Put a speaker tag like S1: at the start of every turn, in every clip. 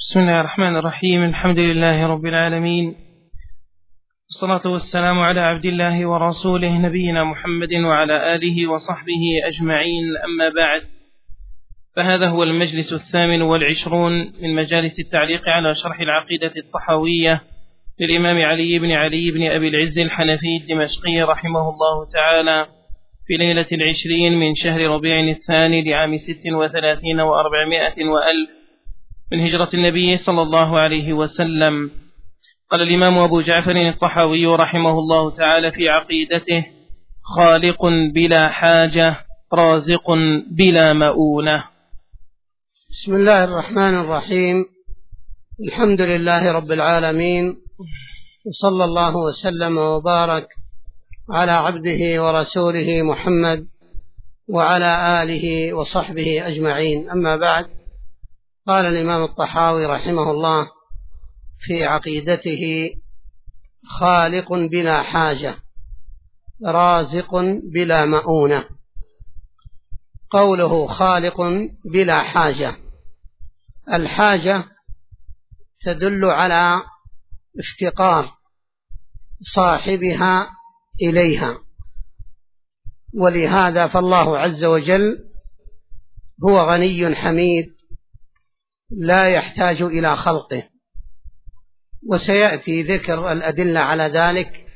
S1: بسم الله الرحمن الرحيم. الحمد لله رب العالمين، والصلاة والسلام على عبد الله ورسوله نبينا محمد وعلى آله وصحبه أجمعين. أما بعد، فهذا هو المجلس 28 من مجالس التعليق على شرح العقيدة الطحاوية للإمام علي بن أبي العز الحنفي الدمشقي رحمه الله تعالى في ليلة 20 من شهر ربيع الثاني لعام 36 و400 وألف من هجرة النبي صلى الله عليه وسلم. قال الإمام أبو جعفر الطحاوي رحمه الله تعالى في عقيدته: خالق بلا حاجة، رازق بلا مؤونة.
S2: بسم الله الرحمن الرحيم. الحمد لله رب العالمين، وصلى الله وسلم وبارك على عبده ورسوله محمد وعلى آله وصحبه أجمعين. أما بعد، قال الإمام الطحاوي رحمه الله في عقيدته: خالق بلا حاجة، رازق بلا مؤونة. قوله خالق بلا حاجة، الحاجة تدل على افتقار صاحبها إليها، ولهذا فالله عز وجل هو غني حميد لا يحتاج إلى خلقه، وسيأتي ذكر الأدلة على ذلك.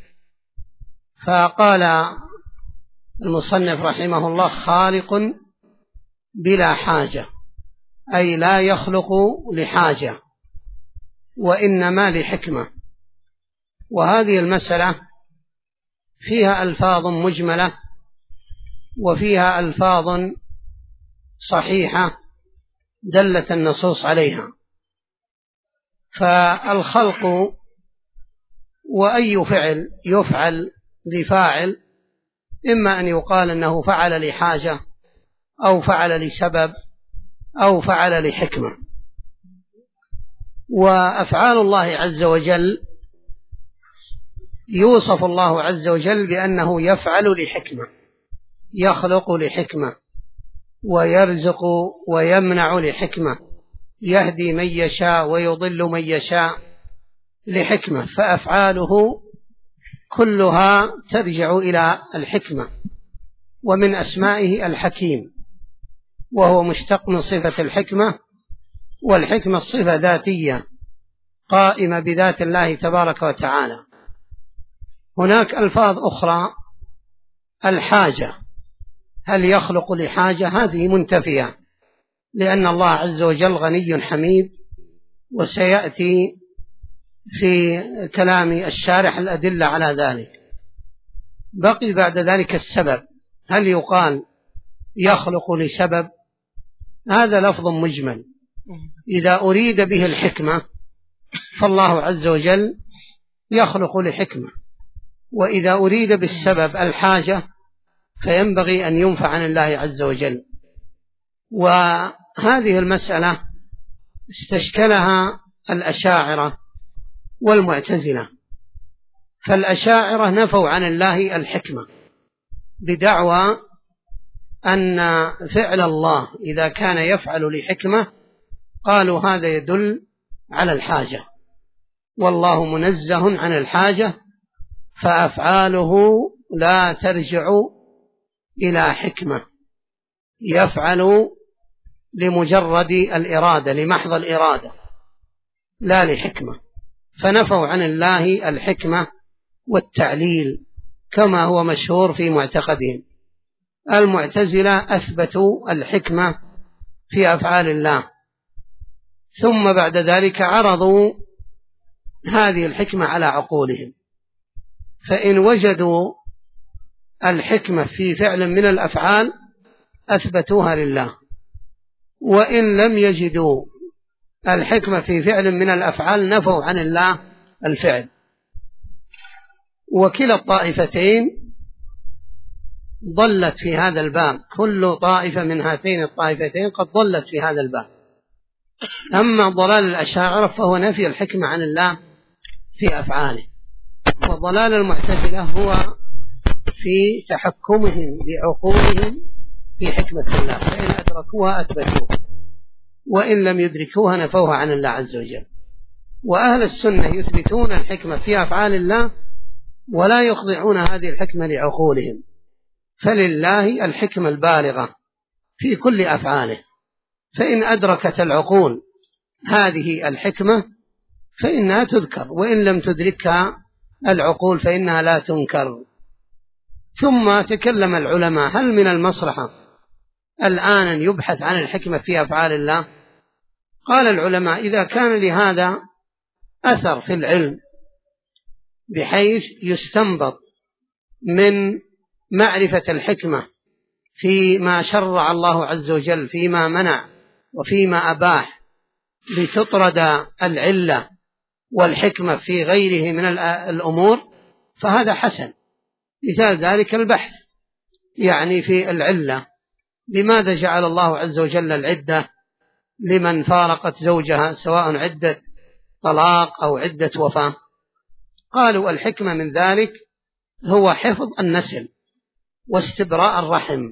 S2: فقال المصنف رحمه الله: خالق بلا حاجة، أي لا يخلق لحاجة وإنما لحكمة. وهذه المسألة فيها ألفاظ مجملة وفيها ألفاظ صحيحة دلت النصوص عليها. فالخلق وأي فعل يفعل لفاعل، إما أن يقال أنه فعل لحاجة أو فعل لسبب أو فعل لحكمة. وأفعال الله عز وجل يوصف الله عز وجل بأنه يفعل لحكمة، يخلق لحكمة، ويرزق ويمنع لحكمة، يهدي من يشاء ويضل من يشاء لحكمة. فأفعاله كلها ترجع إلى الحكمة. ومن أسمائه الحكيم، وهو مشتق من صفة الحكمة، والحكمة صفة ذاتية قائمة بذات الله تبارك وتعالى. هناك ألفاظ أخرى: الحاجة، هل يخلق لحاجة؟ هذه منتفية، لأن الله عز وجل غني حميد، وسيأتي في كلام الشارح الأدلة على ذلك. بقي بعد ذلك السبب، هل يقال يخلق لسبب؟ هذا لفظ مجمل، إذا أريد به الحكمة فالله عز وجل يخلق لحكمة، وإذا أريد بالسبب الحاجة فينبغي أن ينفع عن الله عز وجل. وهذه المسألة استشكلها الأشاعرة والمعتزلة. فالأشاعرة نفوا عن الله الحكمة بدعوى أن فعل الله إذا كان يفعل لحكمة قالوا هذا يدل على الحاجة، والله منزه عن الحاجة، فأفعاله لا ترجع إلى حكمة، يفعل لمجرد الإرادة، لمحض الإرادة، لا لحكمة. فنفوا عن الله الحكمة والتعليل كما هو مشهور في معتقدهم. المعتزلة أثبتوا الحكمة في أفعال الله، ثم بعد ذلك عرضوا هذه الحكمة على عقولهم، فإن وجدوا الحكمة في فعل من الأفعال أثبتوها لله، وإن لم يجدوا الحكمة في فعل من الأفعال نفوا عن الله الفعل. وكلا الطائفتين ضلت في هذا الباب، كل طائفة من هاتين الطائفتين قد ضلت في هذا الباب. أما ضلال الأشاعرة فهو نفي الحكمة عن الله في أفعاله، وضلال المعتزلة هو في تحكمهم بعقولهم في حكمة الله، فإن أدركوها أثبتوها، وإن لم يدركوها نفوها عن الله عز وجل. وأهل السنة يثبتون الحكمة في أفعال الله ولا يخضعون هذه الحكمة لعقولهم، فلله الحكمة البالغة في كل أفعاله، فإن أدركت العقول هذه الحكمة فإنها تذكر، وإن لم تدركها العقول فإنها لا تنكر. ثم تكلم العلماء: هل من المصلحة الآن أن يبحث عن الحكمة في أفعال الله؟ قال العلماء: إذا كان لهذا أثر في العلم بحيث يستنبط من معرفة الحكمة فيما شرع الله عز وجل، فيما منع وفيما أباح، لتطرد العلة والحكمة في غيره من الأمور، فهذا حسن. مثال ذلك البحث يعني في العلة، لماذا جعل الله عز وجل العدة لمن فارقت زوجها، سواء عدة طلاق أو عدة وفاة؟ قالوا الحكمة من ذلك هو حفظ النسل واستبراء الرحم.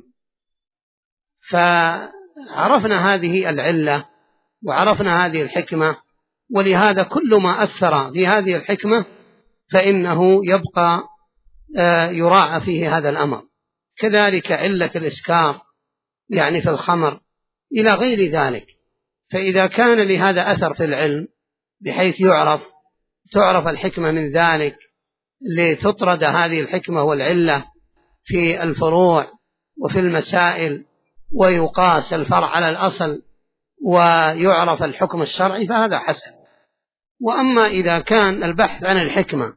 S2: فعرفنا هذه العلة وعرفنا هذه الحكمة، ولهذا كل ما أثر في هذه الحكمة فإنه يبقى يراعى فيه هذا الأمر. كذلك علة الإسكار يعني في الخمر إلى غير ذلك. فإذا كان لهذا أثر في العلم بحيث تعرف الحكمة من ذلك، لتطرد هذه الحكمة والعلة في الفروع وفي المسائل، ويقاس الفرع على الأصل ويعرف الحكم الشرعي، فهذا حسن. وأما إذا كان البحث عن الحكمة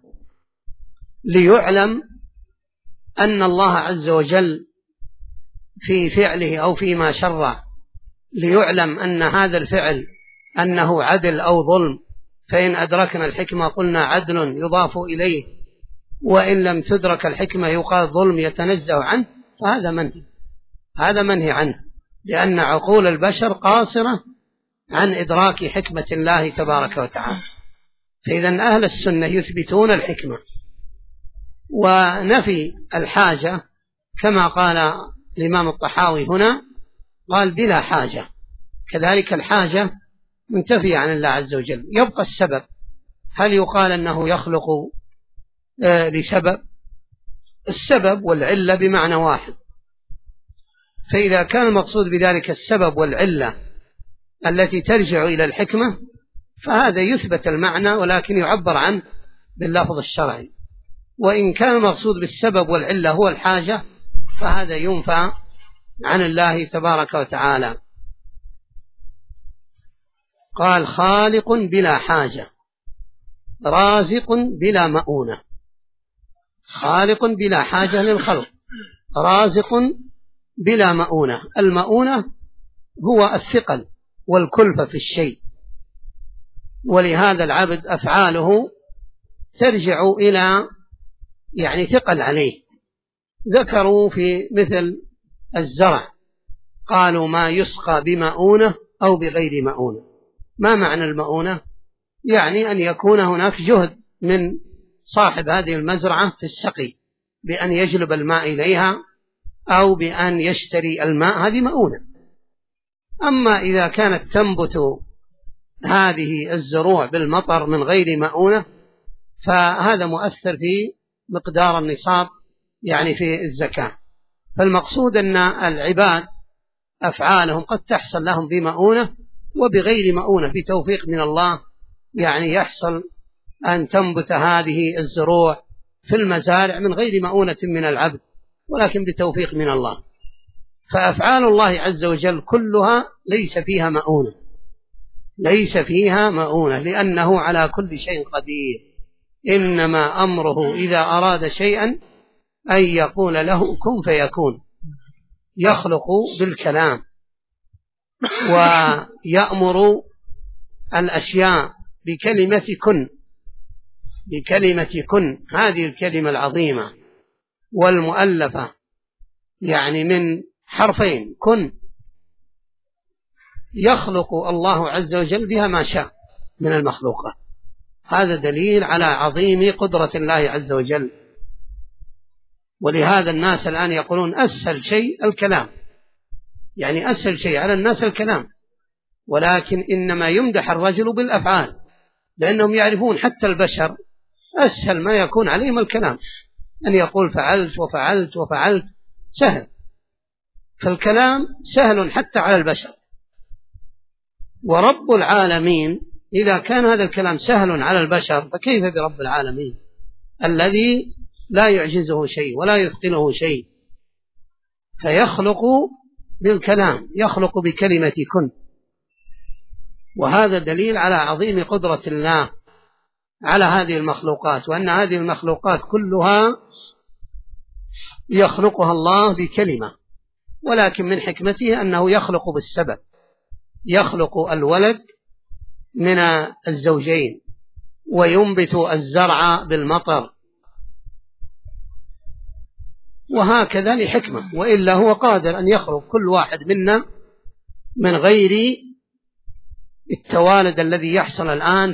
S2: ليعلم أن الله عز وجل في فعله أو فيما شرع، ليعلم أن هذا الفعل أنه عدل أو ظلم، فإن أدركنا الحكمة قلنا عدل يضاف إليه، وإن لم تدرك الحكمة يقال ظلم يتنزه عنه، فهذا منهي، هذا منهي عنه، لأن عقول البشر قاصرة عن إدراك حكمة الله تبارك وتعالى. فإذا أهل السنة يثبتون الحكمة، ونفي الحاجة كما قال الإمام الطحاوي هنا، قال بلا حاجة. كذلك الحاجة منتفية عن الله عز وجل. يبقى السبب، هل يقال أنه يخلق لسبب؟ السبب والعلة بمعنى واحد، فإذا كان المقصود بذلك السبب والعلة التي ترجع إلى الحكمة فهذا يثبت المعنى ولكن يعبر عنه باللفظ الشرعي. وإن كان المقصود بالسبب والعلة هو الحاجة فهذا ينفى عن الله تبارك وتعالى. قال: خالق بلا حاجة، رازق بلا مؤونة. خالق بلا حاجة للخلق، رازق بلا مؤونة. المؤونة هو الثقل والكلفة في الشيء، ولهذا العبد أفعاله ترجع إلى يعني ثقل عليه. ذكروا في مثل الزرع، قالوا ما يسقى بمؤونة أو بغير مؤونة. ما معنى المؤونة؟ يعني أن يكون هناك جهد من صاحب هذه المزرعة في السقي، بأن يجلب الماء إليها أو بأن يشتري الماء، هذه مؤونة. أما إذا كانت تنبت هذه الزروع بالمطر من غير مؤونة فهذا مؤثر في مقدار النصاب يعني في الزكاة. فالمقصود أن العباد أفعالهم قد تحصل لهم بمؤونة وبغير مؤونة، بتوفيق من الله، يعني يحصل أن تنبت هذه الزروع في المزارع من غير مؤونة من العبد ولكن بتوفيق من الله. فأفعال الله عز وجل كلها ليس فيها مؤونة، ليس فيها مؤونة، لأنه على كل شيء قدير. إنما أمره إذا أراد شيئا أن يقول له كن فيكون. يخلق بالكلام ويأمر الأشياء بكلمة كن، بكلمة كن، هذه الكلمة العظيمة والمؤلفة يعني من حرفين كن، يخلق الله عز وجل بها ما شاء من المخلوقات. هذا دليل على عظيم قدرة الله عز وجل. ولهذا الناس الآن يقولون أسهل شيء الكلام، يعني أسهل شيء على الناس الكلام، ولكن إنما يمدح الرجل بالأفعال، لأنهم يعرفون حتى البشر أسهل ما يكون عليهم الكلام، أن يقول فعلت وفعلت وفعلت سهل، فالكلام سهل حتى على البشر. ورب العالمين إذا كان هذا الكلام سهل على البشر فكيف برب العالمين الذي لا يعجزه شيء ولا يثقله شيء، فيخلق بالكلام، يخلق بكلمة كن. وهذا دليل على عظيم قدرة الله على هذه المخلوقات، وأن هذه المخلوقات كلها يخلقها الله بكلمة، ولكن من حكمته أنه يخلق بالسبب، يخلق الولد من الزوجين وينبت الزرع بالمطر، وهكذا لحكمة، وإلا هو قادر أن يخلق كل واحد منا من غير التوالد الذي يحصل الآن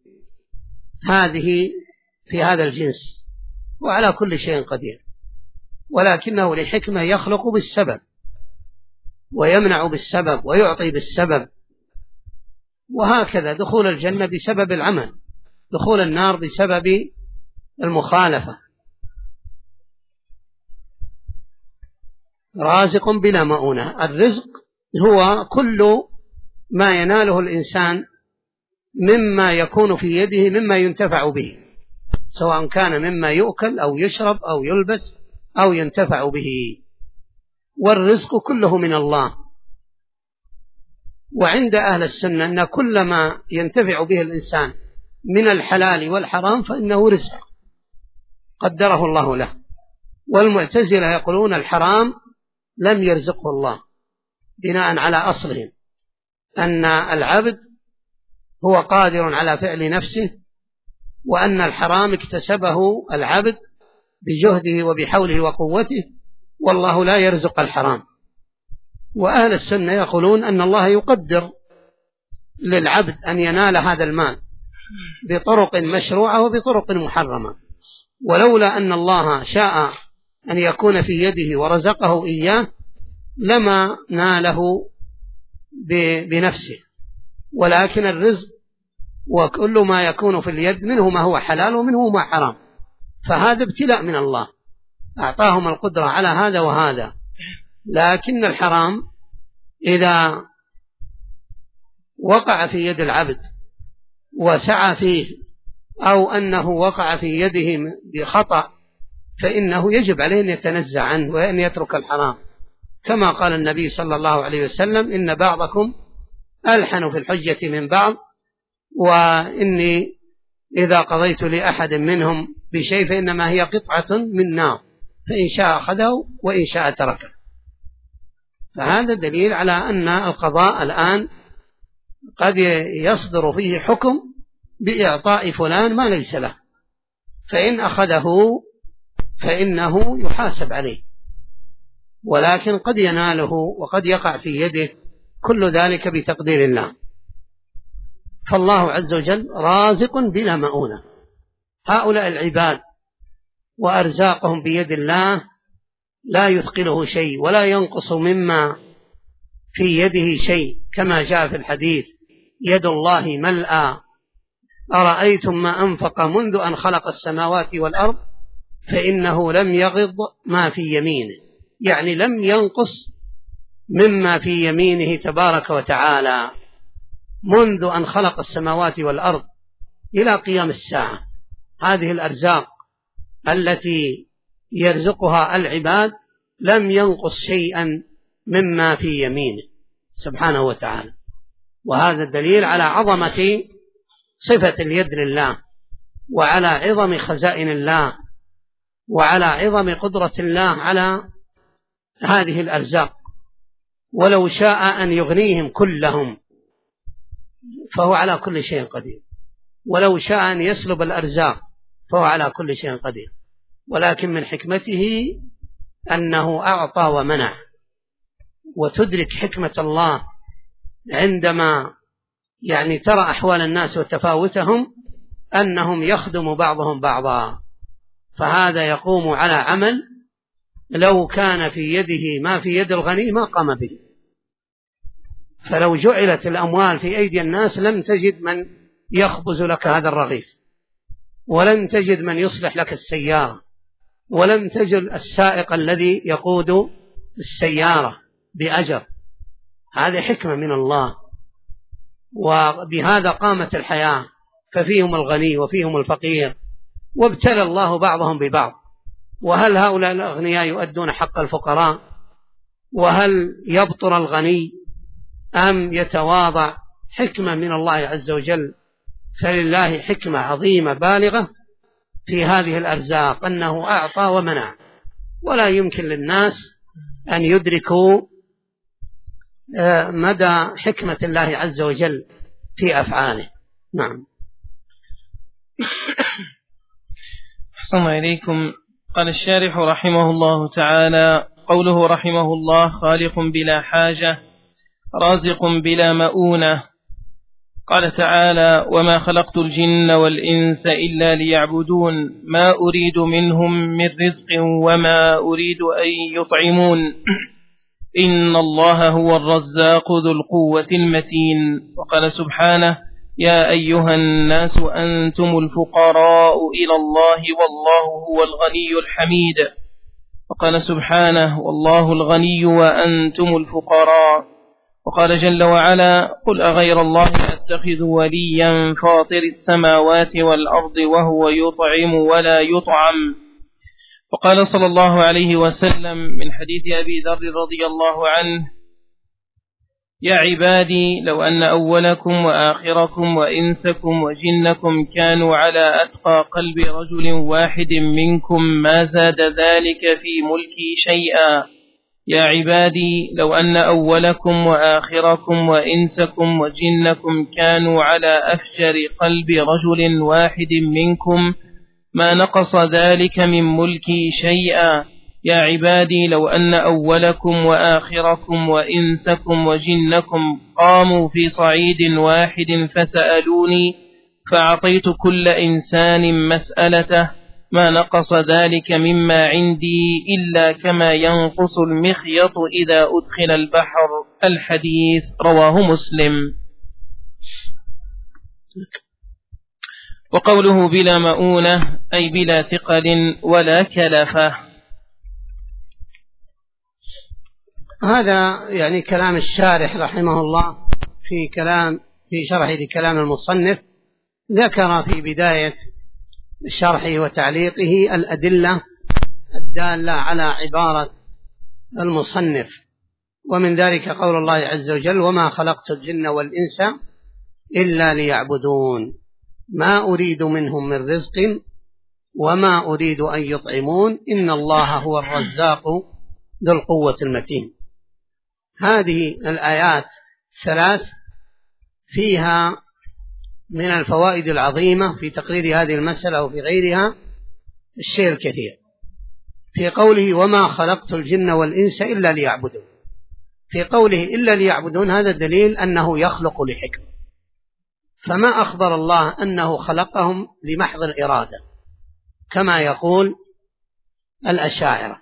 S2: في هذا الجنس، وعلى كل شيء قدير، ولكنه لحكمة يخلق بالسبب ويمنع بالسبب ويعطي بالسبب. وهكذا دخول الجنة بسبب العمل، دخول النار بسبب المخالفة. رازق بلا مؤونة، الرزق هو كل ما يناله الإنسان مما يكون في يده مما ينتفع به، سواء كان مما يؤكل أو يشرب أو يلبس أو ينتفع به، والرزق كله من الله. وعند أهل السنة أن كل ما ينتفع به الإنسان من الحلال والحرام فإنه رزق قدره الله له. والمعتزلة يقولون الحرام لم يرزقه الله، بناء على أصلهم أن العبد هو قادر على فعل نفسه، وأن الحرام اكتسبه العبد بجهده وبحوله وقوته، والله لا يرزق الحرام. وأهل السنة يقولون أن الله يقدر للعبد أن ينال هذا المال بطرق مشروعة وبطرق محرمة، ولولا أن الله شاء أن يكون في يده ورزقه إياه لما ناله بنفسه. ولكن الرزق وكل ما يكون في اليد منه ما هو حلال ومنه ما حرام، فهذا ابتلاء من الله، أعطاهم القدرة على هذا وهذا. لكن الحرام إذا وقع في يد العبد وسعى فيه، أو أنه وقع في يده بخطأ، فإنه يجب عليه أن يتنزع عنه وأن يترك الحرام، كما قال النبي صلى الله عليه وسلم: إن بعضكم ألحن في الحجة من بعض، وإني إذا قضيت لأحد منهم بشيء فإنما هي قطعة من نار، فإن شاء أخذه وإن شاء تركه. فهذا دليل على أن القضاء الآن قد يصدر فيه حكم بإعطاء فلان ما ليس له، فإن أخذه فإنه يحاسب عليه، ولكن قد يناله وقد يقع في يده، كل ذلك بتقدير الله. فالله عز وجل رازق بلا مؤونة. هؤلاء العباد وأرزاقهم بيد الله، لا يثقله شيء ولا ينقص مما في يده شيء، كما جاء في الحديث: يد الله ملأى، أرأيتم ما أنفق منذ أن خلق السماوات والأرض فإنه لم يغض ما في يمينه، يعني لم ينقص مما في يمينه تبارك وتعالى منذ أن خلق السماوات والأرض إلى قيام الساعة. هذه الأرزاق التي يرزقها العباد لم ينقص شيئا مما في يمينه سبحانه وتعالى. وهذا الدليل على عظمة صفة اليد لله، وعلى عظم خزائن الله، وعلى عظم قدرة الله على هذه الأرزاق. ولو شاء أن يغنيهم كلهم فهو على كل شيء قدير، ولو شاء أن يسلب الأرزاق فهو على كل شيء قدير، ولكن من حكمته أنه أعطى ومنع. وتدرك حكمة الله عندما ترى أحوال الناس وتفاوتهم أنهم يخدم بعضهم بعضا، فهذا يقوم على عمل لو كان في يده ما في يد الغني ما قام به. فلو جعلت الأموال في أيدي الناس لم تجد من يخبز لك هذا الرغيف، ولم تجد من يصلح لك السيارة، ولم تجد السائق الذي يقود السيارة بأجر. هذه حكمة من الله، وبهذا قامت الحياة، ففيهم الغني وفيهم الفقير، وابتلى الله بعضهم ببعض. وهل هؤلاء الأغنياء يؤدون حق الفقراء؟ وهل يبطر الغني أم يتواضع؟ حكمة من الله عز وجل. فلله حكمة عظيمة بالغة في هذه الأرزاق، أنه أعطى ومنع، ولا يمكن للناس أن يدركوا مدى حكمة الله عز وجل في أفعاله. نعم.
S1: أحسن إليكم. قال الشارح رحمه الله تعالى: قوله رحمه الله: خالق بلا حاجة، رازق بلا مؤونة. قال تعالى: وما خلقت الجن والإنس إلا ليعبدون ما أريد منهم من رزق وما أريد أن يطعمون إن الله هو الرزاق ذو القوة المتين. وقال سبحانه: يا أيها الناس أنتم الفقراء إلى الله والله هو الغني الحميد. وقال سبحانه: والله الغني وأنتم الفقراء. وقال جل وعلا: قل أغير الله أتخذ وليا فاطر السماوات والأرض وهو يطعم ولا يطعم. وقال صلى الله عليه وسلم من حديث أبي ذر رضي الله عنه: يا عبادي لو أن أولكم وآخركم وإنسكم وجنكم كانوا على أتقى قلب رجل واحد منكم ما زاد ذلك في ملكي شيئا. يا عبادي لو أن أولكم وآخركم وإنسكم وجنكم كانوا على أفجر قلب رجل واحد منكم ما نقص ذلك من ملكي شيئا. يا عبادي لو أن أولكم وآخركم وإنسكم وجنكم قاموا في صعيد واحد فسألوني فأعطيت كل إنسان مسألته ما نقص ذلك مما عندي إلا كما ينقص المخيط إذا أدخل البحر. الحديث رواه مسلم. وقوله بلا مؤونة أي بلا ثقل ولا كلفة.
S2: هذا يعني كلام الشارح رحمه الله في شرحه لكلام المصنف. ذكر في بداية شرحه وتعليقه الأدلة الدالة على عبارة المصنف، ومن ذلك قول الله عز وجل: وما خلقت الجن والإنس إلا ليعبدون ما أريد منهم من رزق وما أريد أن يطعمون إن الله هو الرزاق ذو القوة المتين. هذه الآيات ثلاث فيها من الفوائد العظيمة في تقرير هذه المسألة وفي غيرها الشيء الكثير. في قوله: وما خلقت الجن والإنس إلا ليعبدون، في قوله إلا ليعبدون هذا دليل أنه يخلق لحكمة، فما أخبر الله أنه خلقهم لمحض الإرادة كما يقول الأشاعرة.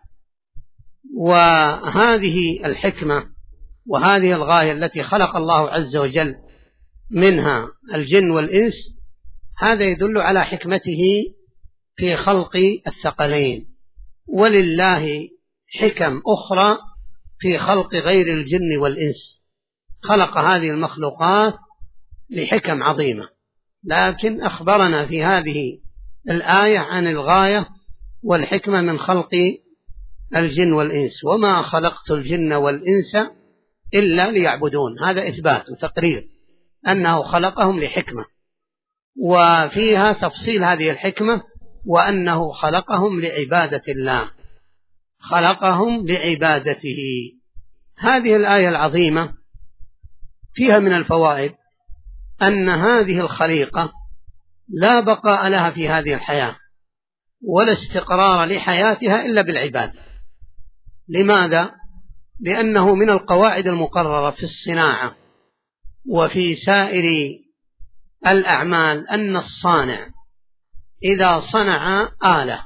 S2: وهذه الحكمة وهذه الغاية التي خلق الله عز وجل منها الجن والإنس، هذا يدل على حكمته في خلق الثقلين. ولله حكم أخرى في خلق غير الجن والإنس، خلق هذه المخلوقات لحكم عظيمة، لكن أخبرنا في هذه الآية عن الغاية والحكمة من خلق الجن والإنس. وما خلقت الجن والإنس إلا ليعبدون، هذا إثبات وتقرير أنه خلقهم لحكمة، وفيها تفصيل هذه الحكمة وأنه خلقهم لعبادة الله، خلقهم لعبادته. هذه الآية العظيمة فيها من الفوائد أن هذه الخليقة لا بقاء لها في هذه الحياة ولا استقرار لحياتها إلا بالعبادة. لماذا؟ لأنه من القواعد المقررة في الصناعة وفي سائر الأعمال أن الصانع إذا صنع آلة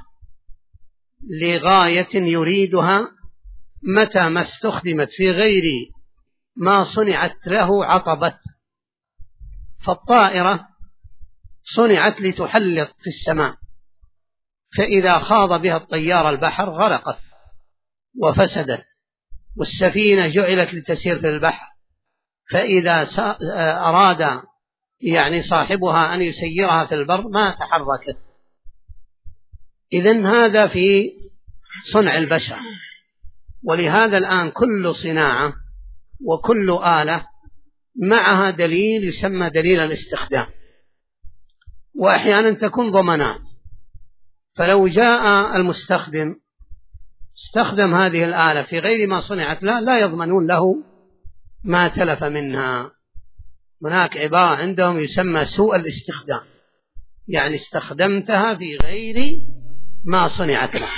S2: لغاية يريدها متى ما استخدمت في غير ما صنعت له عطبت. فالطائرة صنعت لتحلق في السماء، فإذا خاض بها الطيار البحر غرقت وفسدت، والسفينة جعلت لتسير في البحر، فإذا أراد يعني صاحبها أن يسيرها في البر ما تحركت. إذن هذا في صنع البشر. ولهذا الآن كل صناعة وكل آلة معها دليل يسمى دليل الاستخدام، وأحيانا تكون ضمانات. فلو جاء المستخدم استخدم هذه الآلة في غير ما صنعت له لا يضمنون له ما تلف منها. هناك عبارة عندهم يسمى سوء الاستخدام، يعني استخدمتها في غير ما صنعت له.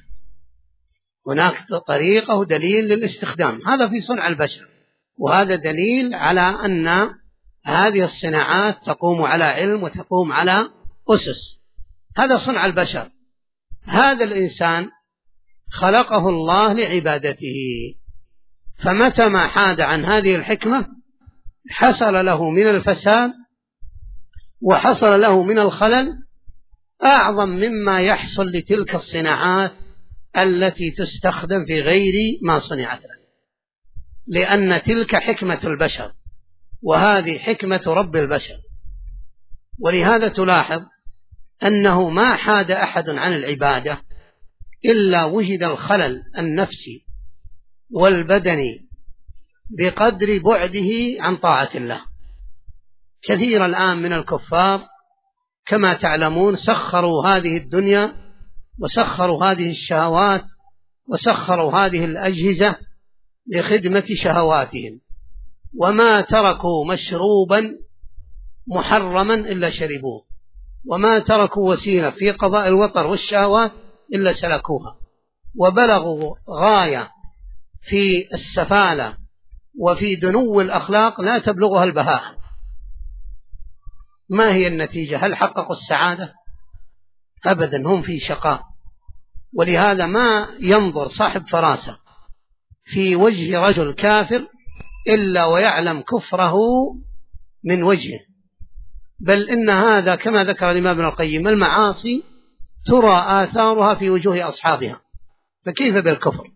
S2: هناك طريقة ودليل للاستخدام، هذا في صنع البشر، وهذا دليل على أن هذه الصناعات تقوم على علم وتقوم على أسس. هذا صنع البشر. هذا الإنسان خلقه الله لعبادته، فمتى ما حاد عن هذه الحكمة حصل له من الفساد وحصل له من الخلل أعظم مما يحصل لتلك الصناعات التي تستخدم في غير ما صنعت له، لأن تلك حكمة البشر وهذه حكمة رب البشر. ولهذا تلاحظ أنه ما حاد أحد عن العبادة إلا وجد الخلل النفسي والبدني بقدر بعده عن طاعة الله. كثير الآن من الكفار كما تعلمون سخروا هذه الدنيا وسخروا هذه الشهوات وسخروا هذه الأجهزة لخدمة شهواتهم، وما تركوا مشروبا محرما إلا شربوه، وما تركوا وسيلة في قضاء الوطر والشهوات إلا سلكوها، وبلغوا غاية في السفالة وفي دنو الأخلاق لا تبلغها البهاء. ما هي النتيجة؟ هل حققوا السعادة؟ أبدا، هم في شقاء. ولهذا ما ينظر صاحب فراسة في وجه رجل كافر إلا ويعلم كفره من وجهه، بل إن هذا كما ذكر الإمام ابن القيم المعاصي ترى آثارها في وجوه أصحابها، فكيف بالكفر؟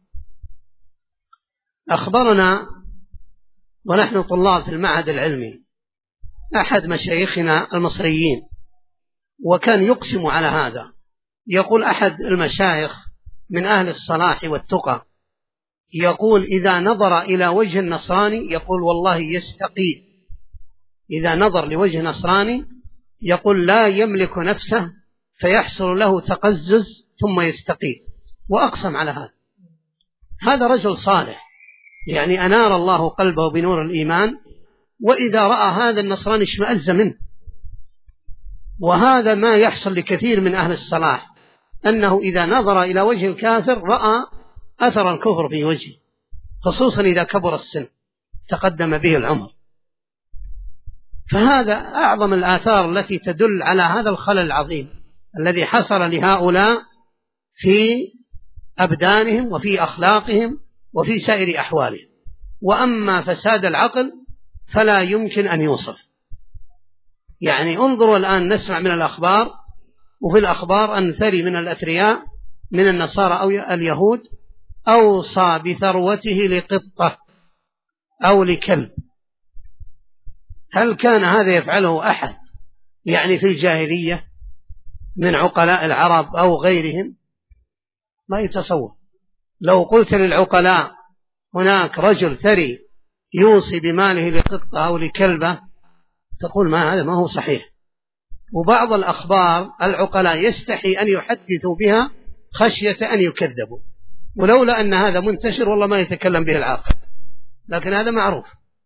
S2: أخبرنا ونحن طلاب في المعهد العلمي أحد مشايخنا المصريين، وكان يقسم على هذا، يقول أحد المشايخ من أهل الصلاح والتقى يقول إذا نظر إلى وجه النصراني يقول والله يستقي، إذا نظر لوجه نصراني يقول لا يملك نفسه فيحصل له تقزز ثم يستقي، وأقسم على هذا. هذا رجل صالح يعني أنار الله قلبه بنور الإيمان، وإذا رأى هذا النصراني اشمأز منه. وهذا ما يحصل لكثير من أهل الصلاح، أنه إذا نظر إلى وجه الكافر رأى أثر الكفر في وجهه، خصوصا إذا كبر السن تقدم به العمر. فهذا أعظم الآثار التي تدل على هذا الخلل العظيم الذي حصل لهؤلاء في أبدانهم وفي أخلاقهم وفي سائر أحوالهم. وأما فساد العقل فلا يمكن أن يوصف. يعني انظروا الآن نسمع من الأخبار، وفي الأخبار أن ثري من الأثرياء من النصارى أو اليهود أوصى بثروته لقطة أو لكلب. هل كان هذا يفعله أحد يعني في الجاهلية من عقلاء العرب أو غيرهم؟ ما يتصور. لو قلت للعقلاء هناك رجل ثري يوصي بماله لقطة أو لكلبة تقول ما هذا ما هو صحيح. وبعض الأخبار العقلاء يستحي أن يحدثوا بها خشية أن يكذبوا، ولولا أن هذا منتشر والله ما يتكلم به العاقل، لكن هذا معروف.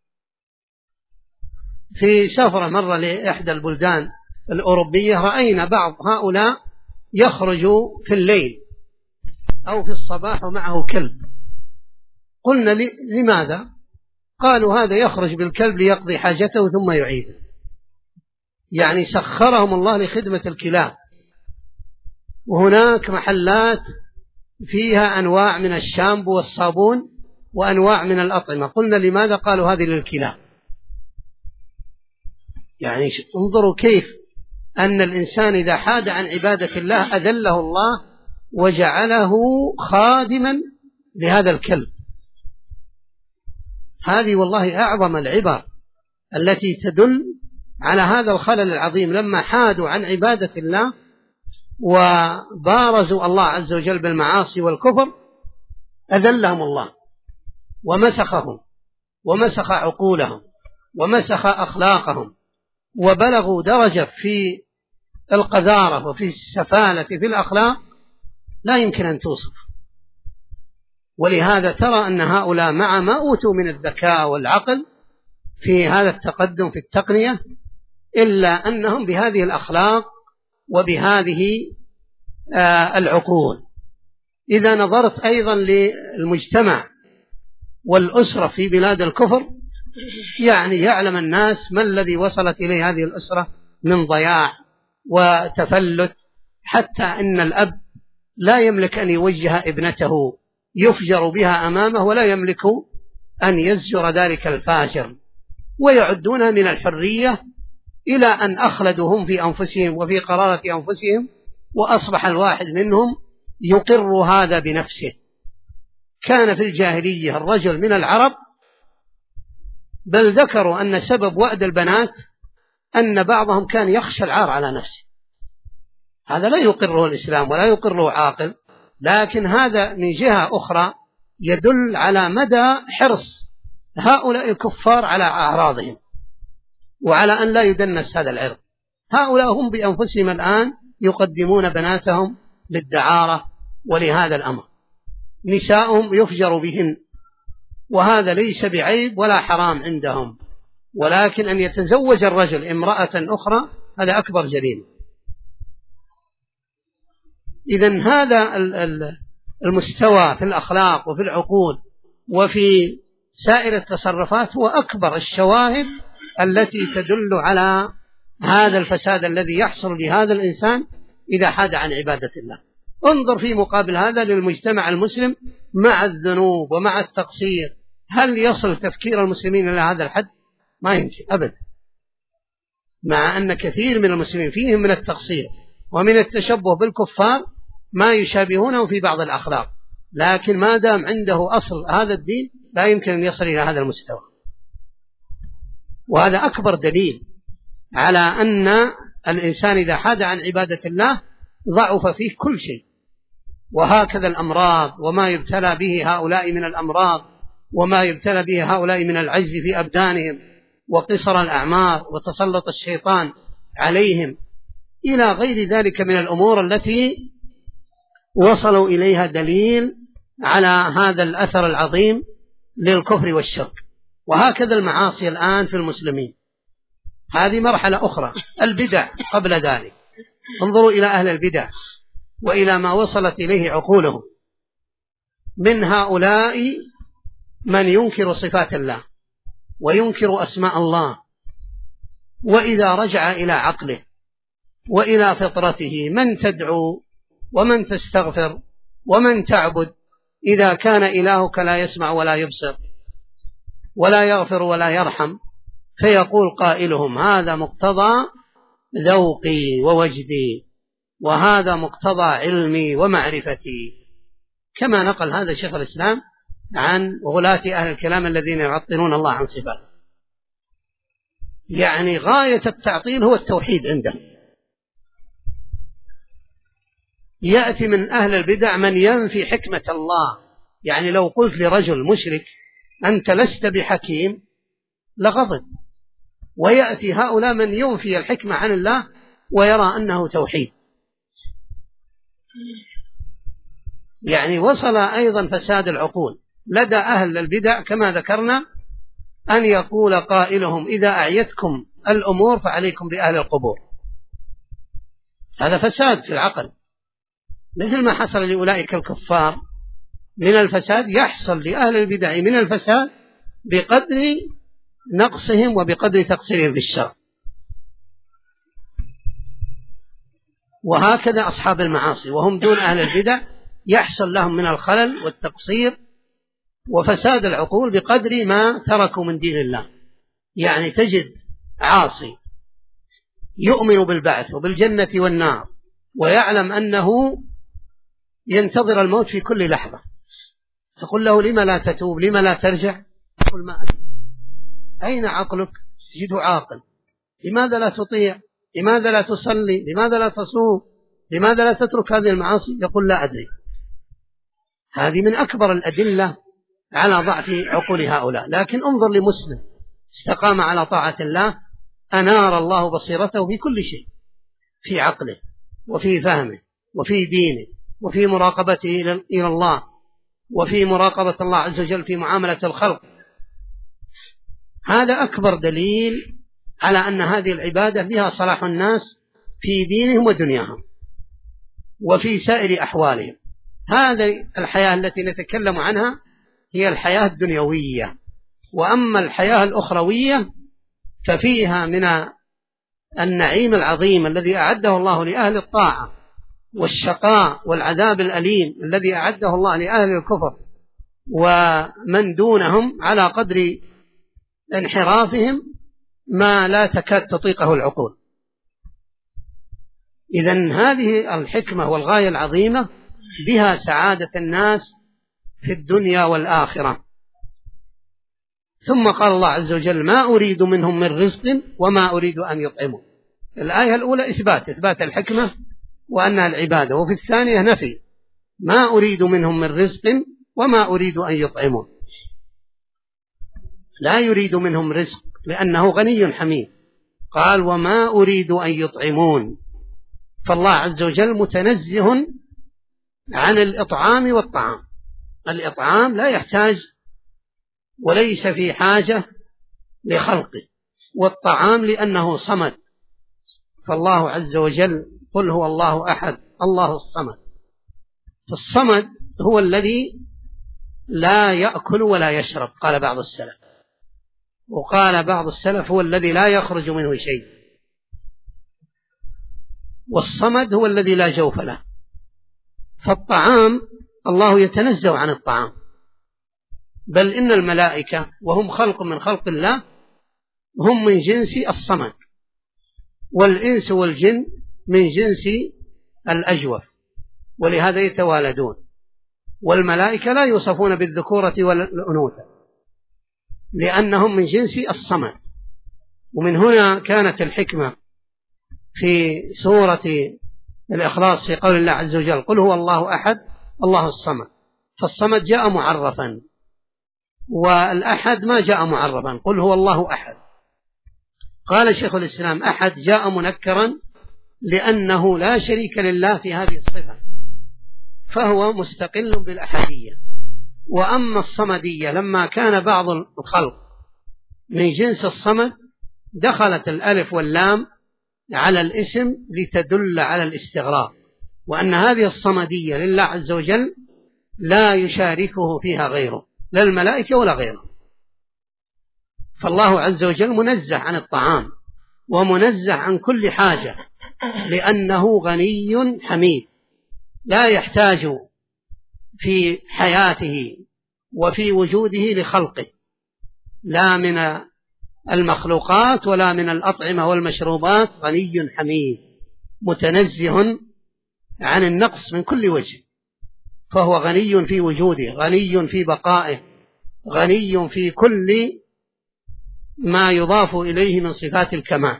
S2: في سفرة مرة لإحدى البلدان الأوروبية رأينا بعض هؤلاء يخرجوا في الليل أو في الصباح ومعه كلب. قلنا لماذا؟ قالوا هذا يخرج بالكلب ليقضي حاجته ثم يعيده. يعني سخرهم الله لخدمة الكلاب. وهناك محلات فيها أنواع من الشامبو والصابون وأنواع من الأطعمة. قلنا لماذا؟ قالوا هذه للكلاب. يعني انظروا كيف أن الإنسان إذا حاد عن عبادة الله أذله الله وجعله خادما لهذا الكلب. هذه والله أعظم العبر التي تدل على هذا الخلل العظيم. لما حادوا عن عبادة الله وبارزوا الله عز وجل بالمعاصي والكفر أذلهم الله ومسخهم ومسخ عقولهم ومسخ أخلاقهم، وبلغوا درجة في القذارة وفي السفالة في الأخلاق لا يمكن أن توصف. ولهذا ترى أن هؤلاء مع ما أوتوا من الذكاء والعقل في هذا التقدم في التقنية، إلا أنهم بهذه الأخلاق وبهذه العقول. إذا نظرت أيضا للمجتمع والأسرة في بلاد الكفر، يعني يعلم الناس ما الذي وصلت إليه هذه الأسرة من ضياع وتفلت، حتى إن الأب لا يملك أن يوجه ابنته يفجر بها أمامه، ولا يملك أن يزجر ذلك الفاجر، ويعدونها من الحرية إلى أن أخلدوا في أنفسهم وفي قرارة أنفسهم، وأصبح الواحد منهم يقر هذا بنفسه. كان في الجاهلية الرجل من العرب بل ذكروا أن سبب وأد البنات أن بعضهم كان يخشى العار على نفسه. هذا لا يقره الإسلام ولا يقره عاقل، لكن هذا من جهة أخرى يدل على مدى حرص هؤلاء الكفار على أعراضهم وعلى أن لا يدنس هذا العرض. هؤلاء هم بأنفسهم الآن يقدمون بناتهم للدعارة ولهذا الأمر، نساءهم يفجر بهن، وهذا ليس بعيب ولا حرام عندهم، ولكن أن يتزوج الرجل امرأة أخرى هذا أكبر جريمة. إذن هذا المستوى في الأخلاق وفي العقول وفي سائر التصرفات هو أكبر الشواهد التي تدل على هذا الفساد الذي يحصل لهذا الإنسان إذا حاد عن عبادة الله. انظر في مقابل هذا للمجتمع المسلم مع الذنوب ومع التقصير، هل يصل تفكير المسلمين إلى هذا الحد؟ ما يمكن أبدا، مع أن كثير من المسلمين فيهم من التقصير ومن التشبه بالكفار ما يشابهونه في بعض الأخلاق، لكن ما دام عنده أصل هذا الدين لا يمكن أن يصل إلى هذا المستوى. وهذا أكبر دليل على أن الإنسان إذا حاد عن عبادة الله ضعف فيه كل شيء. وهكذا الأمراض وما يبتلى به هؤلاء من الأمراض وما يبتلى به هؤلاء من العجز في أبدانهم وقصر الأعمار وتسلط الشيطان عليهم إلى غير ذلك من الأمور التي وصلوا إليها، دليل على هذا الأثر العظيم للكفر والشرك. وهكذا المعاصي الآن في المسلمين، هذه مرحلة أخرى. البدع قبل ذلك، انظروا إلى أهل البدع وإلى ما وصلت إليه عقولهم. من هؤلاء من ينكر صفات الله وينكر أسماء الله، وإذا رجع إلى عقله وإلى فطرته من تدعو ومن تستغفر ومن تعبد إذا كان إلهك لا يسمع ولا يبصر ولا يغفر ولا يرحم؟ فيقول قائلهم هذا مقتضى ذوقي ووجدي، وهذا مقتضى علمي ومعرفتي، كما نقل هذا شيخ الإسلام عن غلاة أهل الكلام الذين يعطلون الله عن صفاته. يعني غاية التعطيل هو التوحيد عنده. يأتي من أهل البدع من ينفي حكمة الله، يعني لو قلت لرجل مشرك أنت لست بحكيم لغضب. ويأتي هؤلاء من ينفي الحكمة عن الله ويرى أنه توحيد. يعني وصل أيضا فساد العقول لدى أهل البدع كما ذكرنا، أن يقول قائلهم إذا أعيتكم الأمور فعليكم بأهل القبور. هذا فساد في العقل، مثل ما حصل لأولئك الكفار من الفساد يحصل لأهل البدع من الفساد بقدر نقصهم وبقدر تقصيرهم في الشر. وهكذا أصحاب المعاصي وهم دون أهل البدع يحصل لهم من الخلل والتقصير وفساد العقول بقدر ما تركوا من دين الله. يعني تجد عاصي يؤمن بالبعث وبالجنة والنار ويعلم أنه ينتظر الموت في كل لحظة، تقول له لما لا تتوب، لما لا ترجع؟ يقول ما أدري. أين عقلك؟ تجده عاقل. لماذا لا تطيع؟ لماذا لا تصلي؟ لماذا لا تصوم؟ لماذا لا تترك هذه المعاصي؟ يقول لا أدري. هذه من أكبر الأدلة على ضعف عقول هؤلاء. لكن انظر لمسلم استقام على طاعة الله، أنار الله بصيرته في كل شيء، في عقله وفي فهمه وفي دينه وفي مراقبته إلى الله وفي مراقبة الله عز وجل في معاملة الخلق. هذا أكبر دليل على أن هذه العبادة بها صلاح الناس في دينهم ودنياهم وفي سائر أحوالهم. هذه الحياة التي نتكلم عنها هي الحياة الدنيوية. وأما الحياة الأخروية ففيها من النعيم العظيم الذي أعده الله لأهل الطاعة والشقاء والعذاب الأليم الذي أعده الله لأهل الكفر ومن دونهم على قدر انحرافهم ما لا تكاد تطيقه العقول. إذن هذه الحكمة والغاية العظيمة بها سعادة الناس في الدنيا والآخرة. ثم قال الله عز وجل ما أريد منهم من رزق وما أريد أن يطعموا. الآية الأولى إثبات الحكمة وأنها العبادة، وفي الثانية نفي ما أريد منهم من رزق وما أريد أن يطعموا. لا يريد منهم رزق لأنه غني حميد، قال وما أريد أن يطعمون. فالله عز وجل متنزه عن الإطعام والطعام. الإطعام لا يحتاج وليس في حاجة لخلقه، والطعام لأنه صمد. فالله عز وجل قل هو الله أحد الله الصمد. فالصمد هو الذي لا يأكل ولا يشرب، قال بعض السلف، وقال بعض السلف هو الذي لا يخرج منه شيء. والصمد هو الذي لا جوف له. فالطعام الله يتنزه عن الطعام، بل إن الملائكة وهم خلق من خلق الله هم من جنس الصمد، والإنس والجن من جنس الأجوف، ولهذا يتوالدون. والملائكة لا يوصفون بالذكورة والأنوثة لأنهم من جنس الصمد. ومن هنا كانت الحكمة في سورة الإخلاص في قول الله عز وجل قل هو الله أحد الله الصمد. فالصمد جاء معرفا، والأحد ما جاء معرفا، قل هو الله أحد. قال شيخ الإسلام أحد جاء منكرا لأنه لا شريك لله في هذه الصفة، فهو مستقل بالأحدية. وأما الصمدية لما كان بعض الخلق من جنس الصمد دخلت الألف واللام على الاسم لتدل على الاستغراق، وأن هذه الصمدية لله عز وجل لا يشاركه فيها غيره، لا الملائكة ولا غيره. فالله عز وجل منزه عن الطعام ومنزه عن كل حاجة لأنه غني حميد، لا يحتاج في حياته وفي وجوده لخلقه، لا من المخلوقات ولا من الأطعمة والمشروبات، غني حميد متنزه عن النقص من كل وجه. فهو غني في وجوده، غني في بقائه، غني في كل ما يضاف إليه من صفات الكمال.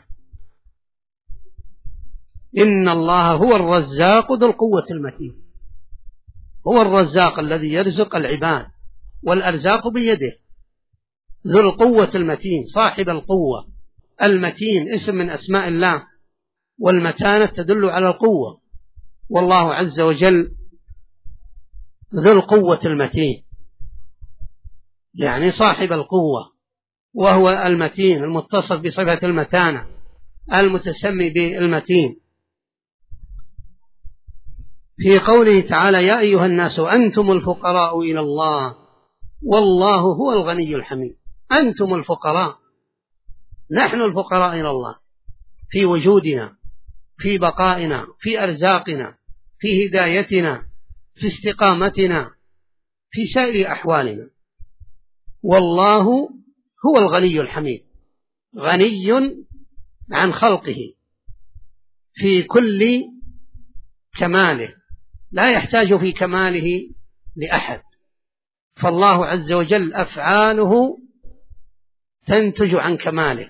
S2: إن الله هو الرزاق ذو القوة المتين. هو الرزاق الذي يرزق العباد، والأرزاق بيده. ذو القوة المتين صاحب القوة. المتين اسم من أسماء الله، والمتانة تدل على القوة. والله عز وجل ذو القوة المتين، يعني صاحب القوة، وهو المتين المتصف بصفة المتانة المتسمي بالمتين. في قوله تعالى يا أيها الناس أنتم الفقراء إلى الله والله هو الغني الحميد. أنتم الفقراء، نحن الفقراء إلى الله في وجودنا، في بقائنا، في أرزاقنا، في هدايتنا، في استقامتنا، في سائر أحوالنا. والله هو الغني الحميد، غني عن خلقه في كل كماله، لا يحتاج في كماله لأحد، فالله عز وجل أفعاله تنتج عن كماله،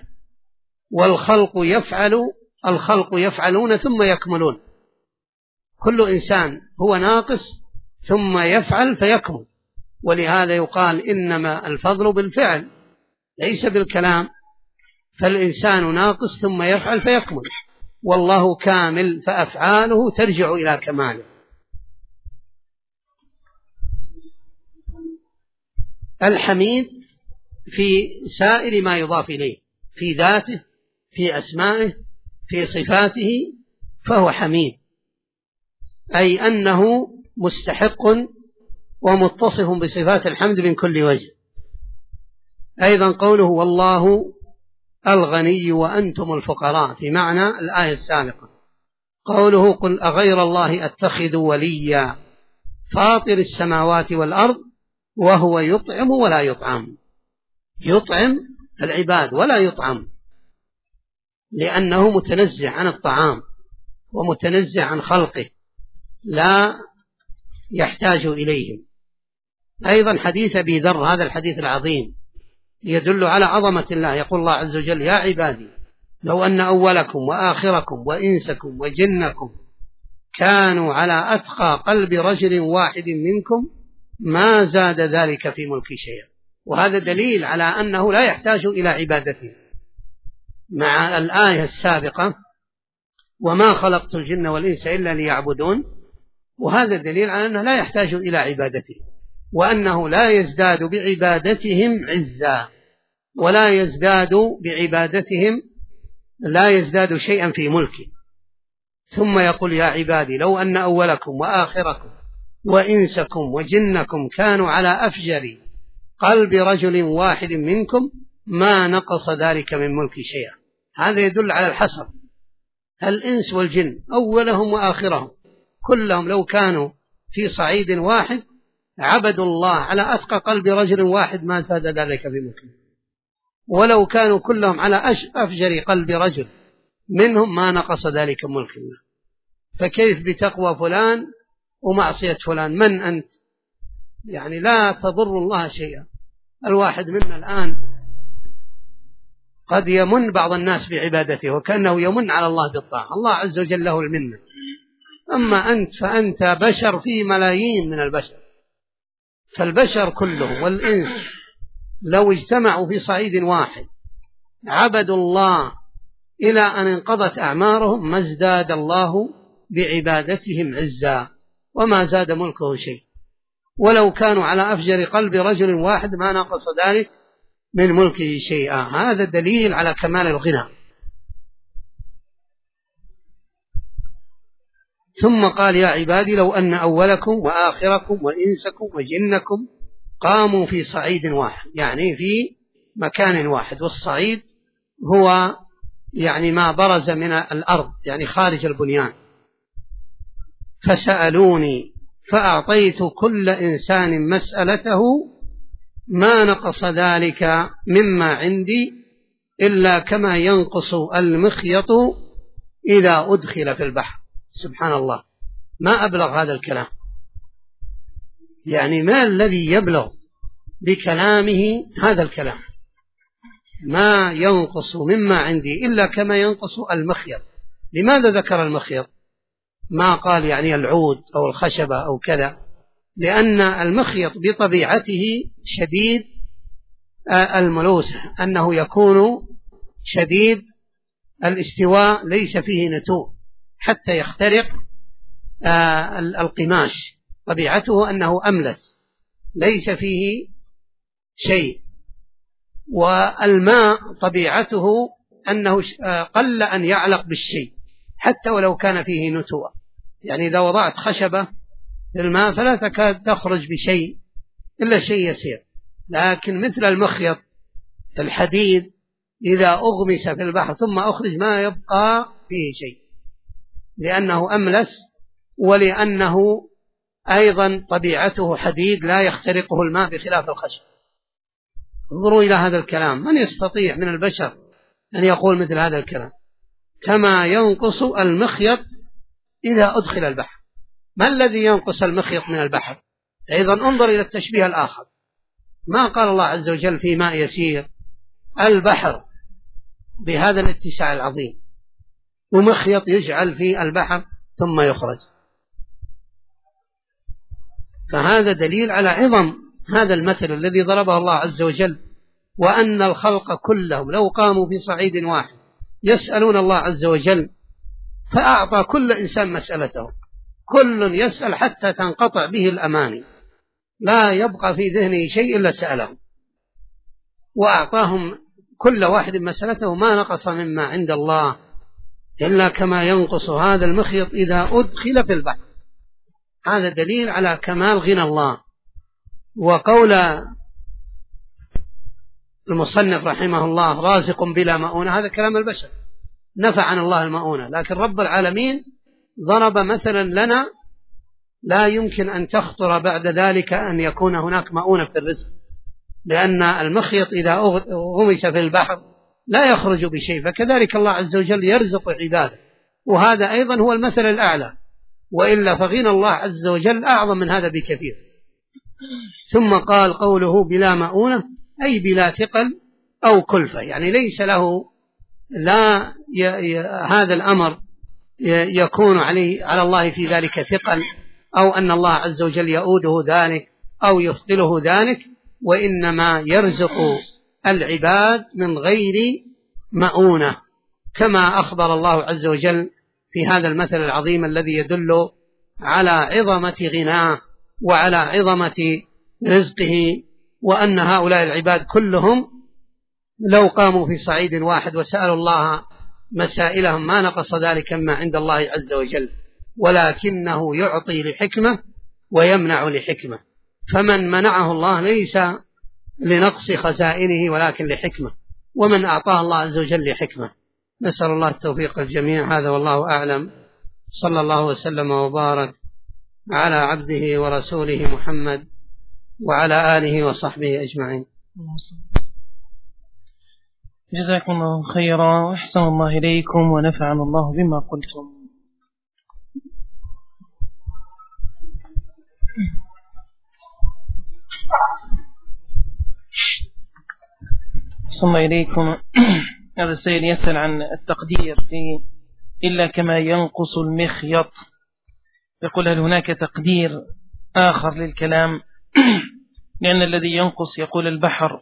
S2: الخلق يفعلون ثم يكملون، كل إنسان هو ناقص ثم يفعل فيكمل، ولهذا يقال إنما الفضل بالفعل ليس بالكلام، فالإنسان ناقص ثم يفعل فيكمل، والله كامل فأفعاله ترجع إلى كماله. الحميد في سائر ما يضاف إليه، في ذاته، في أسمائه، في صفاته، فهو حميد، أي أنه مستحق ومتصف بصفات الحمد من كل وجه. أيضا قوله والله الغني وأنتم الفقراء في معنى الآية السابقة. قوله قل أغير الله أتخذ وليا فاطر السماوات والأرض وهو يطعم ولا يطعم، يطعم العباد ولا يطعم، لأنه متنزه عن الطعام ومتنزه عن خلقه لا يحتاج إليهم. أيضا حديث أبي ذر هذا الحديث العظيم يدل على عظمة الله، يقول الله عز وجل يا عبادي لو أن أولكم وآخركم وإنسكم وجنكم كانوا على أتقى قلب رجل واحد منكم ما زاد ذلك في ملكي شيئا. وهذا دليل على أنه لا يحتاج إلى عبادته، مع الآية السابقة وما خلقت الجن والإنس إلا ليعبدون، وهذا دليل على أنه لا يحتاج إلى عبادته، وأنه لا يزداد بعبادتهم عزا، ولا يزداد بعبادتهم، لا يزداد شيئا في ملكه. ثم يقول يا عبادي لو أن أولكم وآخركم وإنسكم وجنكم كانوا على أفجر قلب رجل واحد منكم ما نقص ذلك من ملكي شيئا. هذا يدل على الحصر، الإنس والجن أولهم وآخرهم كلهم لو كانوا في صعيد واحد عبدوا الله على أتقى قلب رجل واحد ما زاد ذلك في ملكه، ولو كانوا كلهم على أفجر قلب رجل منهم ما نقص ذلك من ملك الله. فكيف بتقوى فلان ومعصية فلان؟ من أنت؟ يعني لا تضر الله شيئا. الواحد منا الآن قد يمن بعض الناس بعبادته وكأنه يمن على الله بالطاعة، الله عز وجل له المنة. أما أنت فأنت بشر في ملايين من البشر، فالبشر كلهم والإنس لو اجتمعوا في صعيد واحد عبدوا الله إلى أن انقضت أعمارهم ما ازداد الله بعبادتهم عزا وما زاد ملكه شيء، ولو كانوا على أفجر قلب رجل واحد ما نقص ذلك من ملكه شيئا. هذا دليل على كمال الغنى. ثم قال يا عبادي لو أن أولكم وآخركم وإنسكم وجنكم قاموا في صعيد واحد، يعني في مكان واحد، والصعيد هو يعني ما برز من الأرض يعني خارج البنيان، فسألوني فأعطيت كل إنسان مسألته ما نقص ذلك مما عندي إلا كما ينقص المخيط إذا أدخل في البحر. سبحان الله، ما أبلغ هذا الكلام، يعني ما الذي يبلغ بكلامه هذا الكلام؟ ما ينقص مما عندي إلا كما ينقص المخيط. لماذا ذكر المخيط؟ ما قال يعني العود أو الخشبة أو كذا، لأن المخيط بطبيعته شديد الملوسة، أنه يكون شديد الاستواء، ليس فيه نتوء حتى يخترق القماش، طبيعته أنه أملس ليس فيه شيء. والماء طبيعته أنه قل أن يعلق بالشيء حتى ولو كان فيه نتوء، يعني إذا وضعت خشبة في الماء فلا تكاد تخرج بشيء إلا شيء يسير، لكن مثل المخيط الحديد إذا أغمس في البحر ثم أخرج ما يبقى فيه شيء، لأنه أملس، ولأنه أيضا طبيعته حديد لا يخترقه الماء بخلاف الخشب. انظروا إلى هذا الكلام، من يستطيع من البشر أن يقول مثل هذا الكلام؟ كما ينقص المخيط إذا أدخل البحر. ما الذي ينقص المخيط من البحر؟ أيضا انظر إلى التشبيه الآخر، ما قال الله عز وجل في ماء يسير البحر بهذا الاتساع العظيم، ومخيط يجعل في البحر ثم يخرج. فهذا دليل على عظم هذا المثل الذي ضربه الله عز وجل، وأن الخلق كلهم لو قاموا في صعيد واحد يسألون الله عز وجل فأعطى كل إنسان مسألته، كل يسأل حتى تنقطع به الأماني، لا يبقى في ذهنه شيء إلا سأله، وأعطاهم كل واحد مسألته، ما نقص مما عند الله إلا كما ينقص هذا المخيط إذا أدخل في البحر. هذا دليل على كمال غنى الله. وقول المصنف رحمه الله رازق بلا مؤونة، هذا كلام البشر، نفى عن الله المؤونة، لكن رب العالمين ضرب مثلا لنا لا يمكن أن تخطر بعد ذلك أن يكون هناك مؤونة في الرزق، لأن المخيط إذا غمس في البحر لا يخرج بشيء، فكذلك الله عز وجل يرزق عباده، وهذا أيضا هو المثل الأعلى، وإلا فغنى الله عز وجل أعظم من هذا بكثير. ثم قال قوله بلا مؤونة أي بلا ثقل أو كلفة، يعني ليس له لا هذا الأمر يكون على الله في ذلك ثقل، أو أن الله عز وجل يؤوده ذلك أو يثقله ذلك، وإنما يرزق العباد من غير مؤونة، كما أخبر الله عز وجل في هذا المثل العظيم الذي يدل على عظمة غناه وعلى عظمة رزقه، وأن هؤلاء العباد كلهم لو قاموا في صعيد واحد وسألوا الله مسائلهم ما نقص ذلك ما عند الله عز وجل، ولكنه يعطي لحكمة ويمنع لحكمة، فمن منعه الله ليس لنقص خزائنه ولكن لحكمة، ومن أعطاه الله عز وجل لحكمة. نسأل الله التوفيق الجميع، هذا والله أعلم. صلى الله وسلم وبارك على عبده ورسوله محمد وعلى آله وصحبه أجمعين.
S1: جزاكم الله خيرا وأحسن الله إليكم ونفعنا الله بما قلتم. صلى إليكم. هذا السيد يسأل عن التقدير في إلا كما ينقص المخيط، يقول هل هناك تقدير آخر للكلام؟ لأن الذي ينقص يقول البحر،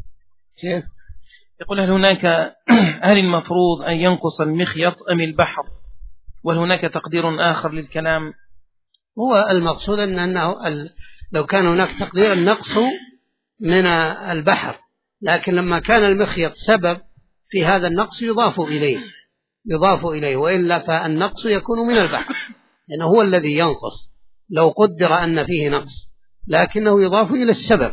S1: يقول هل المفروض أن ينقص المخيط أم البحر، وهل هناك تقدير آخر للكلام؟
S2: هو المقصود أنه لو كان هناك تقدير النقص من البحر، لكن لما كان المخيط سبب في هذا النقص يضاف إليه، وإلا فالنقص يكون من البحر لأنه هو الذي ينقص لو قدر أن فيه نقص، لكنه يضاف إلى السبب.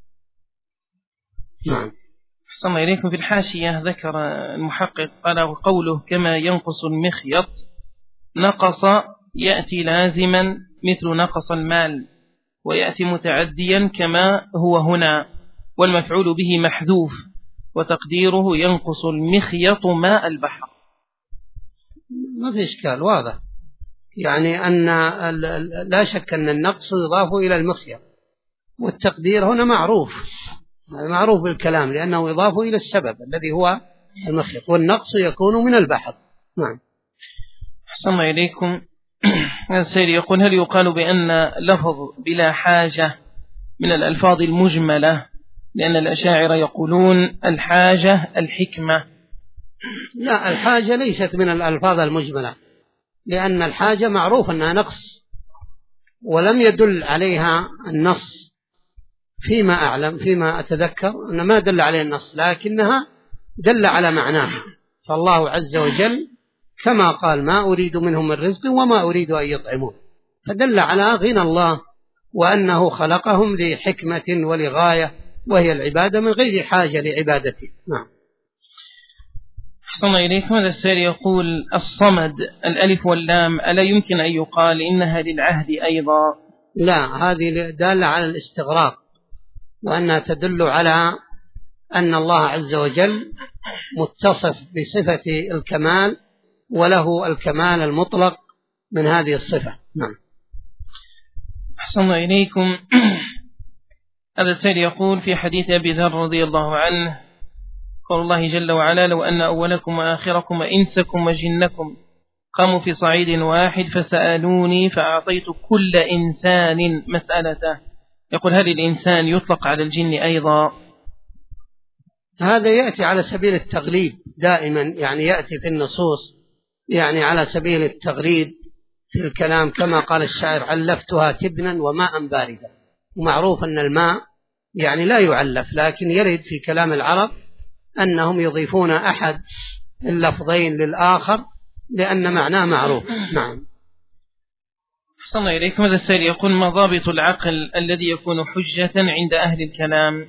S2: نعم.
S1: صلى إليكم. في الحاشية ذكر المحقق قال وقوله كما ينقص المخيط نقص يأتي لازما مثل نقص المال، ويأتي متعديا كما هو هنا، والمفعول به محذوف، وتقديره ينقص المخيط ماء البحر.
S2: ما في إشكال، واضح، يعني أن لا شك أن النقص يضاف إلى المخيط، والتقدير هنا معروف بالكلام لأنه يضاف إلى السبب الذي هو المخيط، والنقص يكون من البحر. نعم.
S1: أحسن إليكم. السيد يقول هل يقال بأن لفظ بلا حاجة من الألفاظ المجملة، لأن الأشاعرة يقولون الحاجة الحكمة؟
S2: لا، الحاجة ليست من الألفاظ المجملة، لأن الحاجة معروف أنها نقص، ولم يدل عليها النص فيما أتذكر أن ما دل عليه النص، لكنها دل على معناها. فالله عز وجل كما قال ما أريد منهم من رزق وما أريد أن يطعمون، فدل على غنى الله وأنه خلقهم لحكمة ولغاية، وهي العبادة من غير حاجة لعبادته. نعم.
S1: أحسن إليكم. هذا السائل يقول الصمد الألف واللام ألا يمكن أن يقال إنها للعهد أيضا؟
S2: لا، هذه دالة على الاستغراق، وأنها تدل على أن الله عز وجل متصف بصفة الكمال وله الكمال المطلق من هذه الصفة. نعم.
S1: أحسن إليكم. هذا السائل يقول في حديث أبي ذر رضي الله عنه قال الله جل وعلا: لو أن أولكم وآخركم وإنسكم وجنكم قاموا في صعيد واحد فسألوني فأعطيت كل إنسان مسألته. يقول: هل الإنسان يطلق على الجن أيضا؟
S2: هذا يأتي على سبيل التغليب دائما، يعني يأتي في النصوص يعني على سبيل التغليب في الكلام، كما قال الشاعر: علفتها تبنا وماء باردا. ومعروف أن الماء يعني لا يعلف، لكن يرد في كلام العرب أنهم يضيفون أحد اللفظين للآخر لأن معناه معروف. نعم.
S1: صلى الله إليكم. هذا السائل يقول: ما ضابط العقل الذي يكون حجة عند أهل الكلام؟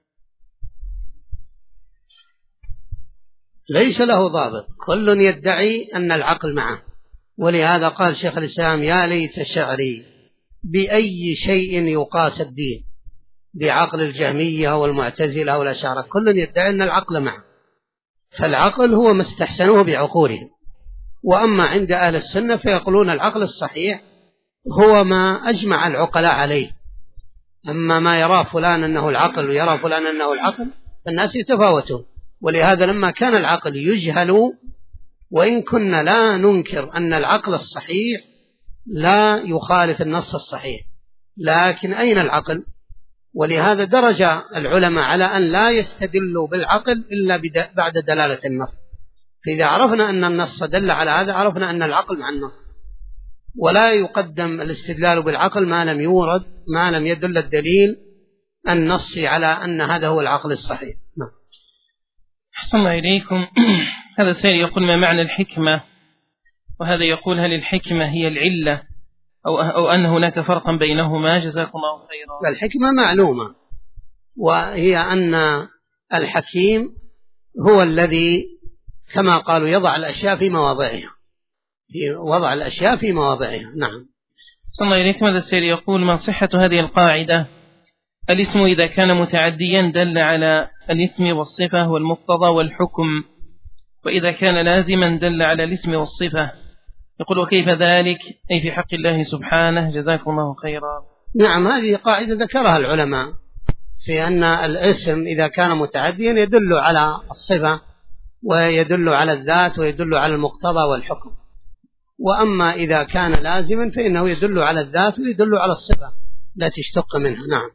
S2: ليس له ضابط، كل يدعي أن العقل معه، ولهذا قال شيخ الإسلام: يا ليت شعري بأي شيء يقاس الدين، بعقل الجهمية والمعتزلة والأشاعرة. كل يدعي أن العقل معه، فالعقل هو ما استحسنوه بعقولهم. وأما عند أهل السنة فيقولون العقل الصحيح هو ما أجمع العقلاء عليه. أما ما يرى فلان أنه العقل ويرى فلان أنه العقل فالناس يتفاوتون. ولهذا لما كان العقل يجهل، وإن كنا لا ننكر أن العقل الصحيح لا يخالف النص الصحيح، لكن أين العقل؟ ولهذا درج العلماء على أن لا يستدلوا بالعقل إلا بعد دلالة النص. فإذا عرفنا أن النص دل على هذا عرفنا أن العقل مع النص، ولا يقدم الاستدلال بالعقل ما لم يدل الدليل النصي على أن هذا هو العقل الصحيح. نعم.
S1: أحسن الله إليكم. هذا السائل يقول: ما معنى الحكمة؟ وهذا يقول: هل الحكمة هي العلة أو أن هناك فرقا بينهما؟ جزاكم الله خيرا.
S2: الحكمة معلومة، وهي أن الحكيم هو الذي كما قالوا يضع الأشياء في مواضعها، وضع الأشياء في مواضعها. نعم.
S1: صلى الله إليكم. هذا السائل يقول: ما صحة هذه القاعدة: الاسم إذا كان متعديا دل على الاسم والصفة والمقتضى والحكم، وإذا كان لازما دل على الاسم والصفة. يقول: وكيف ذلك أي في حق الله سبحانه؟ جزاكم الله خيرا.
S2: نعم، هذه قاعدة ذكرها العلماء في أن الاسم إذا كان متعديا يدل على الصفة ويدل على الذات ويدل على المقتضى والحكم، وأما إذا كان لازما فإنه يدل على الذات ويدل على الصفة التي اشتق منها. نعم.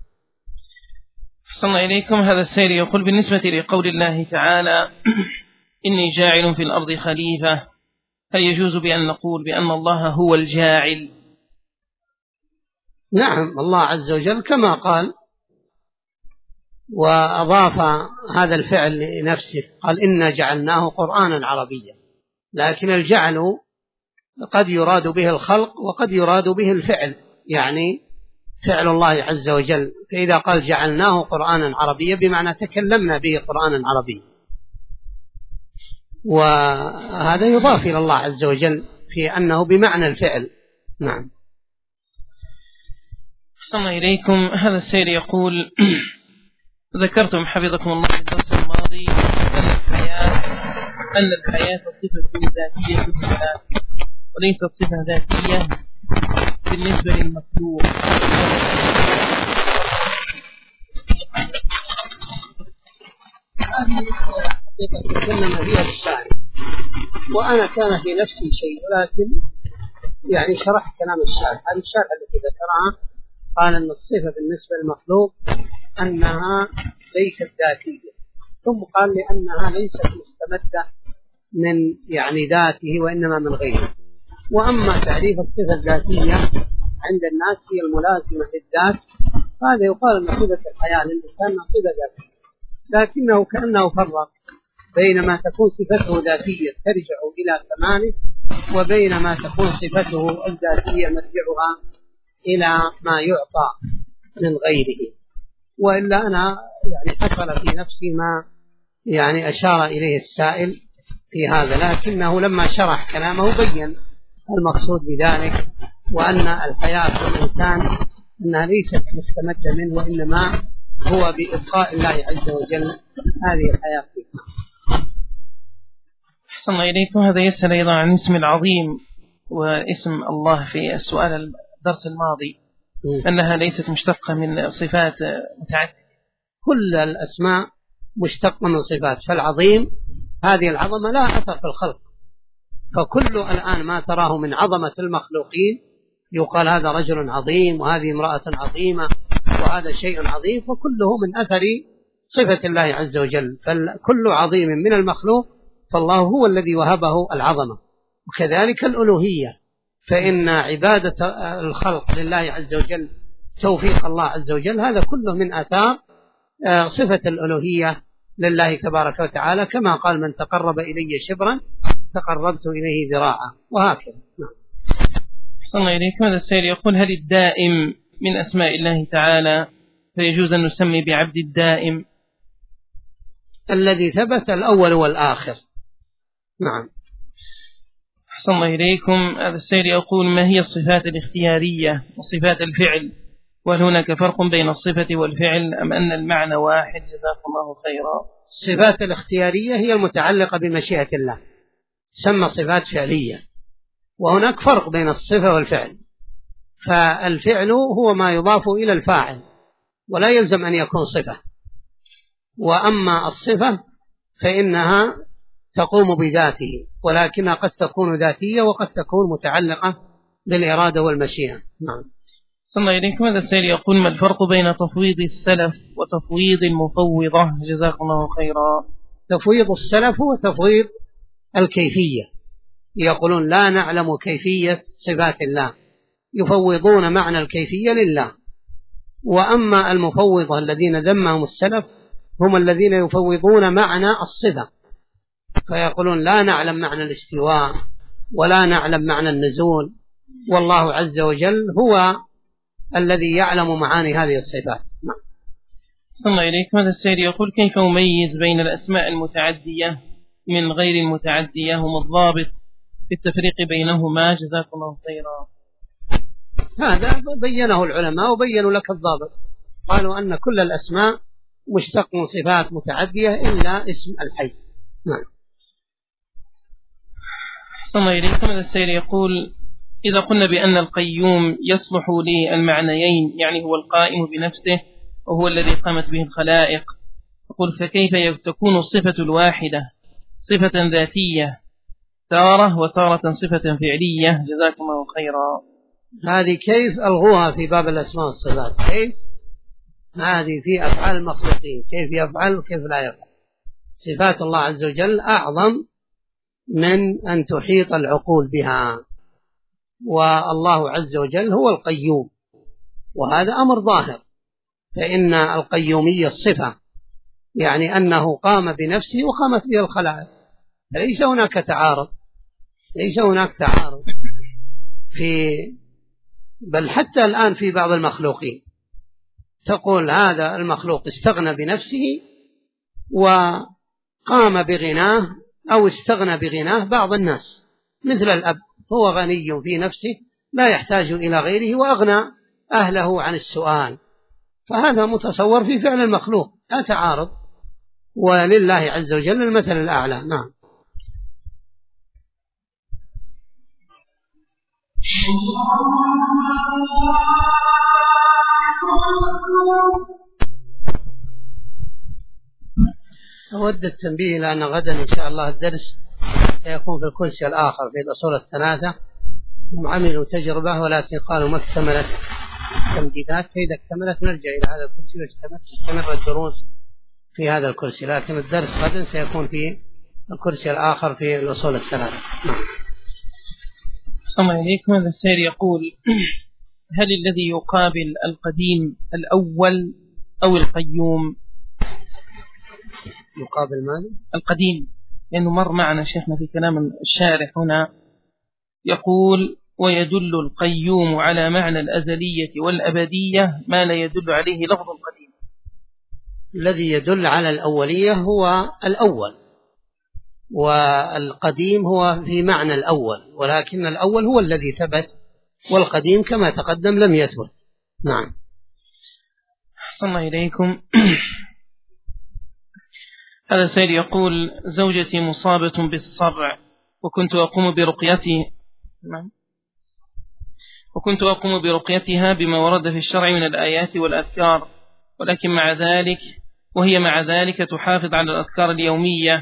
S1: صلى الله إليكم. هذا السائل يقول: بالنسبة لقول الله تعالى: إني جاعل في الأرض خليفة، هل يجوز بأن نقول بأن الله هو الجاعل؟
S2: نعم، الله عز وجل كما قال وأضاف هذا الفعل لنفسه، قال: إنا جعلناه قرآنا عربيا. لكن الجعل قد يراد به الخلق وقد يراد به الفعل، يعني فعل الله عز وجل. فإذا قال جعلناه قرآنا عربيا بمعنى تكلمنا به قرآنا عربيا، وهذا يضاف إلى الله عز وجل في أنه بمعنى الفعل. نعم.
S1: صلى الله إليكم. هذا السائل يقول: ذكرتم حفظكم الله في الدرس الماضي أن الحياة صفة ذاتية في الذات وليست صفة ذاتية بالنسبة للمخلوق.
S2: هذه حقيقة إنما هي للشارع، وأنا كان في نفسي شيء، ولكن يعني شرح كلام الشارع. هذه الشارع التي ذكرها قال أن الصفة بالنسبة للمخلوق أنها ليست ذاتية، ثم قال لأنها ليست مستمدة من يعني ذاته وإنما من غيره. وأما تعريف الصفة الذاتية عند الناس هي الملازمة للذات، هذا يقال أن صفة الحياة للإنسان صفة ذاتية، لكنه كأنه فرق بين ما تكون صفته ذاتية ترجع إلى كماله وبين ما تكون صفته الذاتية مرجعها إلى ما يعطى من غيره. وإلا أنا يعني حصل في نفسي ما يعني أشار إليه السائل في هذا، لكنه لما شرح كلامه بين المقصود بذلك، وأن الحياة في الإنسان أنها ليست مستمدة منه وإنما هو بإبقاء الله عز وجل هذه الحياة فيه.
S1: أحسن إليكم. هذا يسأل أيضا عن اسم العظيم واسم الله في السؤال الدرس الماضي أنها ليست مشتقة من صفات متعددة.
S2: كل الأسماء مشتقة من صفات، فالعظيم هذه العظمة لا أثر في الخلق، فكل الآن ما تراه من عظمة المخلوقين يقال هذا رجل عظيم وهذه امرأة عظيمة وهذا شيء عظيم، فكله من أثر صفة الله عز وجل. فكل عظيم من المخلوق فالله هو الذي وهبه العظمة. وكذلك الألوهية، فإن عبادة الخلق لله عز وجل توفيق الله عز وجل، هذا كله من آثار صفة الألوهية لله تبارك وتعالى، كما قال من تقرب إلي شبرا تقربت إليه ذراعا، وهكذا.
S1: صلى الله عليه وسلم. السائل يقول: هل الدائم من أسماء الله تعالى فيجوز أن نسمي بعبد الدائم؟
S2: الذي ثبت الأول والآخر. نعم.
S1: أحسن الله إليكم. هذا السائل يقول: ما هي الصفات الاختيارية وصفات الفعل؟ وهل هناك فرق بين الصفة والفعل أم أن المعنى واحد؟ جزاكم الله خيرا.
S2: الصفات الاختيارية هي المتعلقة بمشيئة الله، تسمى صفات فعلية. وهناك فرق بين الصفة والفعل، فالفعل هو ما يضاف إلى الفاعل ولا يلزم أن يكون صفة، وأما الصفة فإنها تقوم بذاته، ولكنها قد تكون ذاتية وقد تكون متعلقة بالإرادة والمشيئة. نعم.
S1: صلى الله عليكم. هذا السائل يقول: ما الفرق بين تفويض السلف وتفويض المفوضة؟ جزاكم الله خيرا.
S2: تفويض السلف هو تفويض الكيفية، يقولون لا نعلم كيفية صفات الله، يفوضون معنى الكيفية لله. وأما المفوضة الذين ذمهم السلف هم الذين يفوضون معنى الصفة، فيقولون لا نعلم معنى الاستواء ولا نعلم معنى النزول، والله عز وجل هو الذي يعلم معاني هذه الصفات.
S1: صلى الله عليكم. هذا السائل يقول: كيف أميز بين الأسماء المتعدية من غير المتعدية؟ هم الضابط في التفريق بينهما؟ جزاكم الله خيرا.
S2: هذا بينه العلماء وبينوا لك الضابط، قالوا أن كل الأسماء مشتق من صفات متعدية إلا اسم الحي. نعم.
S1: صلى الله عليكم. هذا السائل يقول: إذا قلنا بأن القيوم يصلح للمعنيين، يعني هو القائم بنفسه وهو الذي قامت به الخلائق، يقول: فكيف تكون الصفة الواحدة صفة ذاتية تارة وتارة صفة فعلية؟ جزاكم الله خيرا.
S2: هذه كيف ألغوها في باب الأسماء والصفات؟ كيف؟ هذه في أفعال المخلوقين، كيف يفعل وكيف لا يفعل. صفات الله عز وجل أعظم من أن تحيط العقول بها، والله عز وجل هو القيوم، وهذا أمر ظاهر، فإن القيومية الصفة، يعني أنه قام بنفسه وقامت به الخلائق، ليس هناك تعارض، ليس هناك تعارض بل حتى الآن في بعض المخلوقين تقول هذا المخلوق استغنى بنفسه وقام بغناه، أو استغنى بغناه بعض الناس، مثل الأب هو غني في نفسه لا يحتاج إلى غيره وأغنى أهله عن السؤال، فهذا متصور في فعل المخلوق، لا تعارض، ولله عز وجل المثل الأعلى. نعم. أود التنبيه لأن غدا إن شاء الله الدرس سيكون في الكرسي الآخر في الأصول الثلاثة، هم عملوا تجربة ولكن قالوا ما اكتملت التمديدات، فإذا اكتملت نرجع إلى هذا الكرسي وتستمر الدروس في هذا الكرسي، لكن الدرس غدا سيكون في الكرسي الآخر في الأصول الثلاثة.
S1: السلام عليكم. هذا السائل يقول: هل الذي يقابل القديم الأول أو القيوم؟
S2: يقابل ماذا؟
S1: القديم، لأنه مر معنا شيخنا في كلام الشارح هنا يقول: ويدل القيوم على معنى الأزلية والأبدية ما لا يدل عليه لفظ القديم.
S2: الذي يدل على الأولية هو الأول، والقديم هو في معنى الأول، ولكن الأول هو الذي ثبت، والقديم كما تقدم لم يثبت. نعم.
S1: أحسن الله إليكم. هذا سيد يقول: زوجتي مصابة بالصرع وكنت أقوم برقيتها بما ورد في الشرع من الآيات والأذكار، ولكن مع ذلك تحافظ على الأذكار اليومية.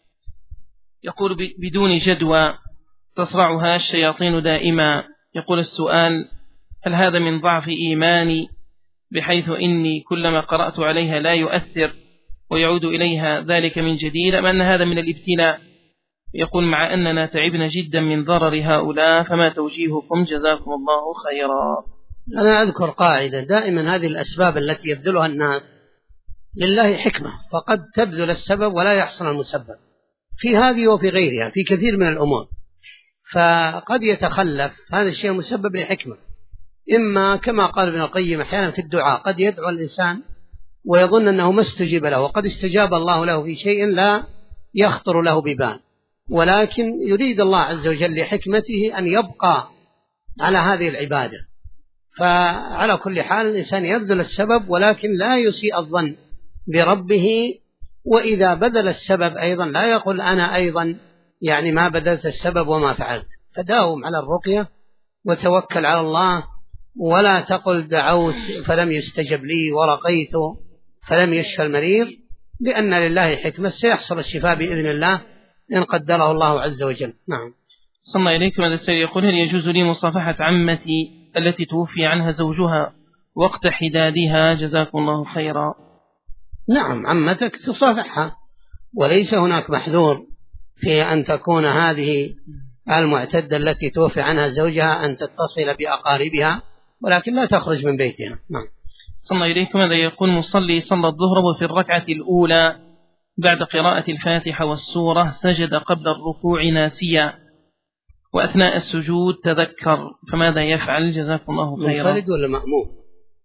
S1: يقول بدون جدوى، تصرعها الشياطين دائما. يقول السؤال: هل هذا من ضعف إيماني بحيث إني كلما قرأت عليها لا يؤثر ويعود إليها ذلك من جديد، أم أن هذا من الابتلاء؟ يقول: مع أننا تعبنا جدا من ضرر هؤلاء، فما توجيهكم جزاكم الله خيرا.
S2: أنا أذكر قاعدة دائما: هذه الأسباب التي يبذلها الناس لله حكمة، فقد تبذل السبب ولا يحصل المسبب، في هذه وفي غيرها، في كثير من الأمور. فقد يتخلف هذا الشيء مسبب لحكمة، إما كما قال ابن القيم أحيانا في الدعاء: قد يدعو الإنسان ويظن أنه ما استجيب له، وقد استجاب الله له في شيء لا يخطر له ببال، ولكن يريد الله عز وجل لحكمته أن يبقى على هذه العبادة. فعلى كل حال الإنسان يبذل السبب، ولكن لا يسيء الظن بربه. وإذا بذل السبب أيضا لا يقول أنا أيضا يعني ما بذلت السبب وما فعلت. فداوم على الرقية وتوكل على الله، ولا تقل دعوت فلم يستجب لي ورقيت فلم يشفى المريض، لأن لله حكمة سيحصل الشفاء بإذن الله إن قدره الله عز وجل. نعم.
S1: صلى الله إليكم. هذا السيد يقول: هل يجوز لي مصافحة عمتي التي توفي عنها زوجها وقت حدادها؟ جزاكم الله خيرا.
S2: نعم، عمتك تصافحها، وليس هناك محذور في أن تكون هذه المعتدة التي توفي عنها زوجها أن تتصل بأقاربها، ولكن لا تخرج من بيتها. نعم.
S1: صلى الله إليكم. هذا يقول: مصلي صلى الظهر وفي الركعة الأولى بعد قراءة الفاتحة والسورة سجد قبل الركوع ناسيا، وأثناء السجود تذكر، فماذا يفعل؟ جزاكم الله خيرا.
S2: منفرد ولا مأموم؟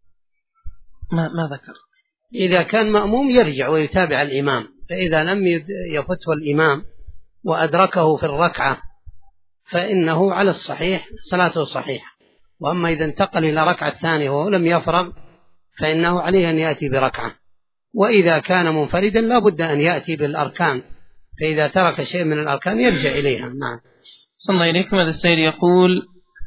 S1: ما ذكر.
S2: إذا كان مأموم يرجع ويتابع الإمام، فإذا لم يفته الإمام وأدركه في الركعة فإنه على الصحيح صلاته صحيحة. وأما إذا انتقل إلى ركعة ثانية وهو لم يفرغ فإنه عليه أن يأتي بركعة. وإذا كان منفردا لا بد أن يأتي بالأركان، فإذا ترك شيء من الأركان يرجع إليها. نعم.
S1: صلى الله إليكم. هذا السيد يقول: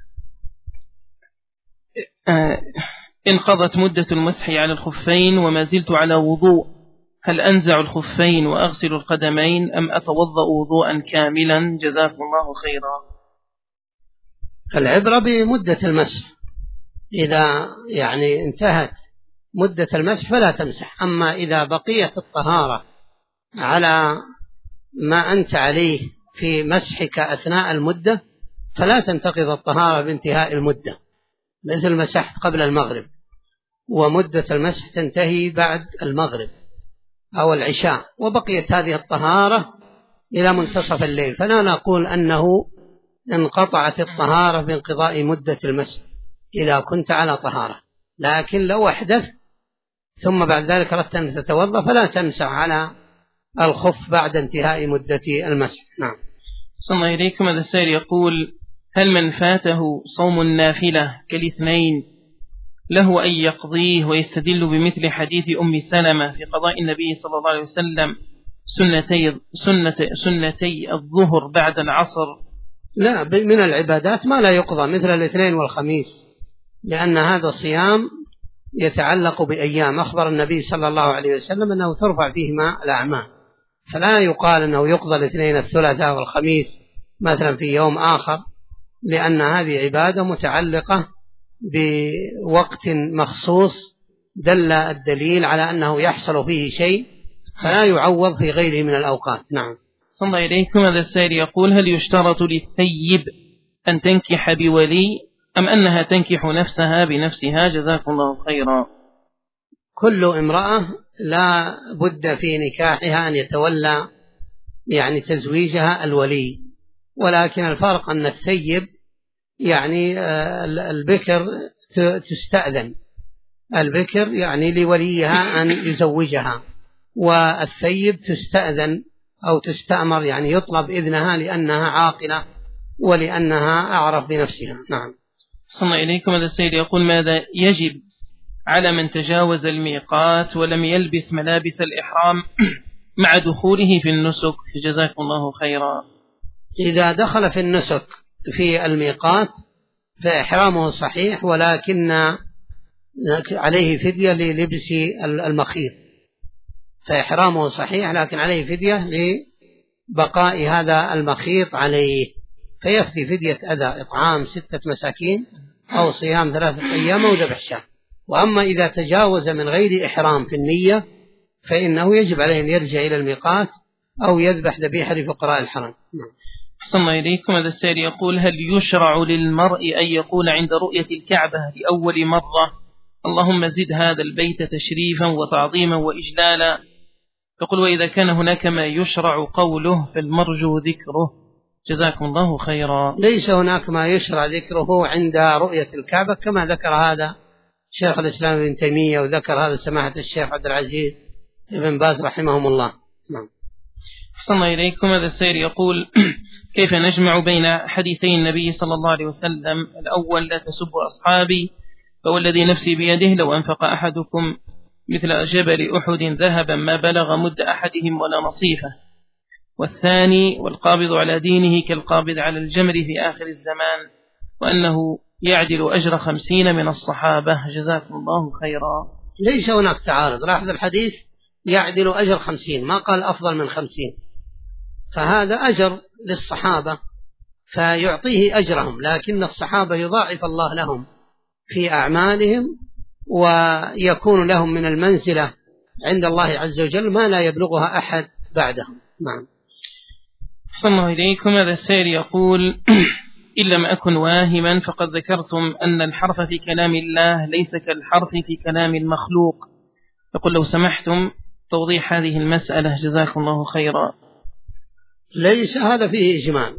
S1: انقضت مدة المسح على الخفين وما زلت على وضوء، هل أنزع الخفين وأغسل القدمين أم أتوضأ وضوءا كاملا؟ جزاكم الله خيرا.
S2: العبرة بمدة المسح، إذا يعني انتهت مدة المسح فلا تمسح. أما إذا بقيت الطهارة على ما أنت عليه في مسحك أثناء المدة فلا تنتقض الطهارة بانتهاء المدة، مثل مسحت قبل المغرب ومدة المسح تنتهي بعد المغرب أو العشاء وبقيت هذه الطهارة إلى منتصف الليل، فلا نقول أنه انقطعت الطهارة بانقضاء مدة المسح إذا كنت على طهارة. لكن لو أحدثت ثم بعد ذلك أردت أن تتوضأ فلا تمسح على الخف بعد انتهاء مدة المسح. نعم.
S1: صلى الله إليكم. هذا السائل يقول: هل من فاته صوم النافلة كالاثنين له أن يقضيه ويستدل بمثل حديث أم سلمة في قضاء النبي صلى الله عليه وسلم سنتي الظهر بعد العصر؟
S2: لا، من العبادات ما لا يقضى مثل الاثنين والخميس، لأن هذا صيام يتعلق بأيام أخبر النبي صلى الله عليه وسلم أنه ترفع فيهما الأعمال، فلا يقال أنه يقضى الاثنين الثلاثاء والخميس مثلا في يوم آخر، لأن هذه عبادة متعلقة بوقت مخصوص دل الدليل على أنه يحصل فيه شيء فلا يعوض في غيره من الأوقات. نعم.
S1: صلى الله إليكم. هذا السائل يقول: هل يشترط للثيب أن تنكح بولي أم أنها تنكح نفسها بنفسها؟ جزاكم الله خيرا.
S2: كل امرأة لا بد في نكاحها أن يتولى يعني تزويجها الولي، ولكن الفرق أن الثيب يعني البكر تستأذن، البكر يعني لوليها أن يزوجها، والثيب تستأذن أو تستأمر يعني يطلب إذنها لأنها عاقلة ولأنها أعرف بنفسها. نعم.
S1: صلى الله إليكم. هذا السيد يقول: ماذا يجب على من تجاوز الميقات ولم يلبس ملابس الإحرام مع دخوله في النسك؟ جزاكم الله خيرا.
S2: إذا دخل في النسك في الميقات فإحرامه صحيح، ولكن عليه فدية للبس المخيط، فإحرامه صحيح لكن عليه فدية لبقاء هذا المخيط عليه، فيفدي فدية أذى إطعام 6 مساكين أو صيام 3 أيام أو ذبح شاة. وأما إذا تجاوز من غير إحرام في النية فإنه يجب عليه أن يرجع إلى الميقات أو يذبح ذبيحة لفقراء الحرم.
S1: أحسن الله إليكم. هذا السائل يقول: هل يشرع للمرء أن يقول عند رؤية الكعبة لأول مرة اللهم زد هذا البيت تشريفا وتعظيما وإجلالا؟ يقول: وإذا كان هناك ما يشرع قوله فالمرجو ذكره، جزاكم الله خيرا.
S2: ليس هناك ما يشرع ذكره عند رؤية الكعبة كما ذكر هذا شيخ الإسلام ابن تيمية وذكر هذا سماحة الشيخ عبد العزيز ابن باز رحمهم الله. نعم.
S1: أحسن الله إليكم. هذا السائل يقول: كيف نجمع بين حديثي النبي صلى الله عليه وسلم؟ الأول: لا تسبوا أصحابي فوالذي نفسي بيده لو أنفق أحدكم مثل جبل أحد ذهبا ما بلغ مد أحدهم ولا نصيفه. والثاني: والقابض على دينه كالقابض على الجمر في آخر الزمان، وأنه يعدل أجر 50 من الصحابة، جزاكم الله خيرا.
S2: ليس هناك تعارض، لاحظ الحديث يعدل أجر 50، ما قال أفضل من 50، فهذا أجر للصحابة فيعطيه أجرهم، لكن الصحابة يضاعف الله لهم في أعمالهم ويكون لهم من المنزلة عند الله عز وجل ما لا يبلغها أحد بعدهم. نعم.
S1: أحسن الله إليكم. هذا السائل يقول: إن لم أكن واهما فقد ذكرتم أن الحرف في كلام الله ليس كالحرف في كلام المخلوق، يقول لو سمحتم توضيح هذه المسألة، جزاكم الله خيرا.
S2: ليس هذا فيه إجمال،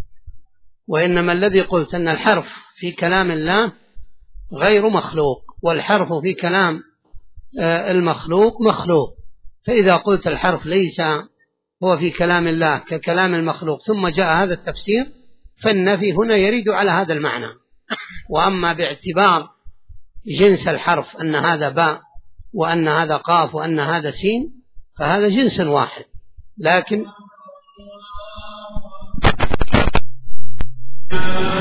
S2: وإنما الذي قلت أن الحرف في كلام الله غير مخلوق، والحرف في كلام المخلوق مخلوق، فإذا قلت الحرف ليس هو في كلام الله ككلام المخلوق ثم جاء هذا التفسير فالنفي هنا يريد على هذا المعنى. وأما باعتبار جنس الحرف أن هذا باء وأن هذا قاف وأن هذا سين فهذا جنس واحد، لكن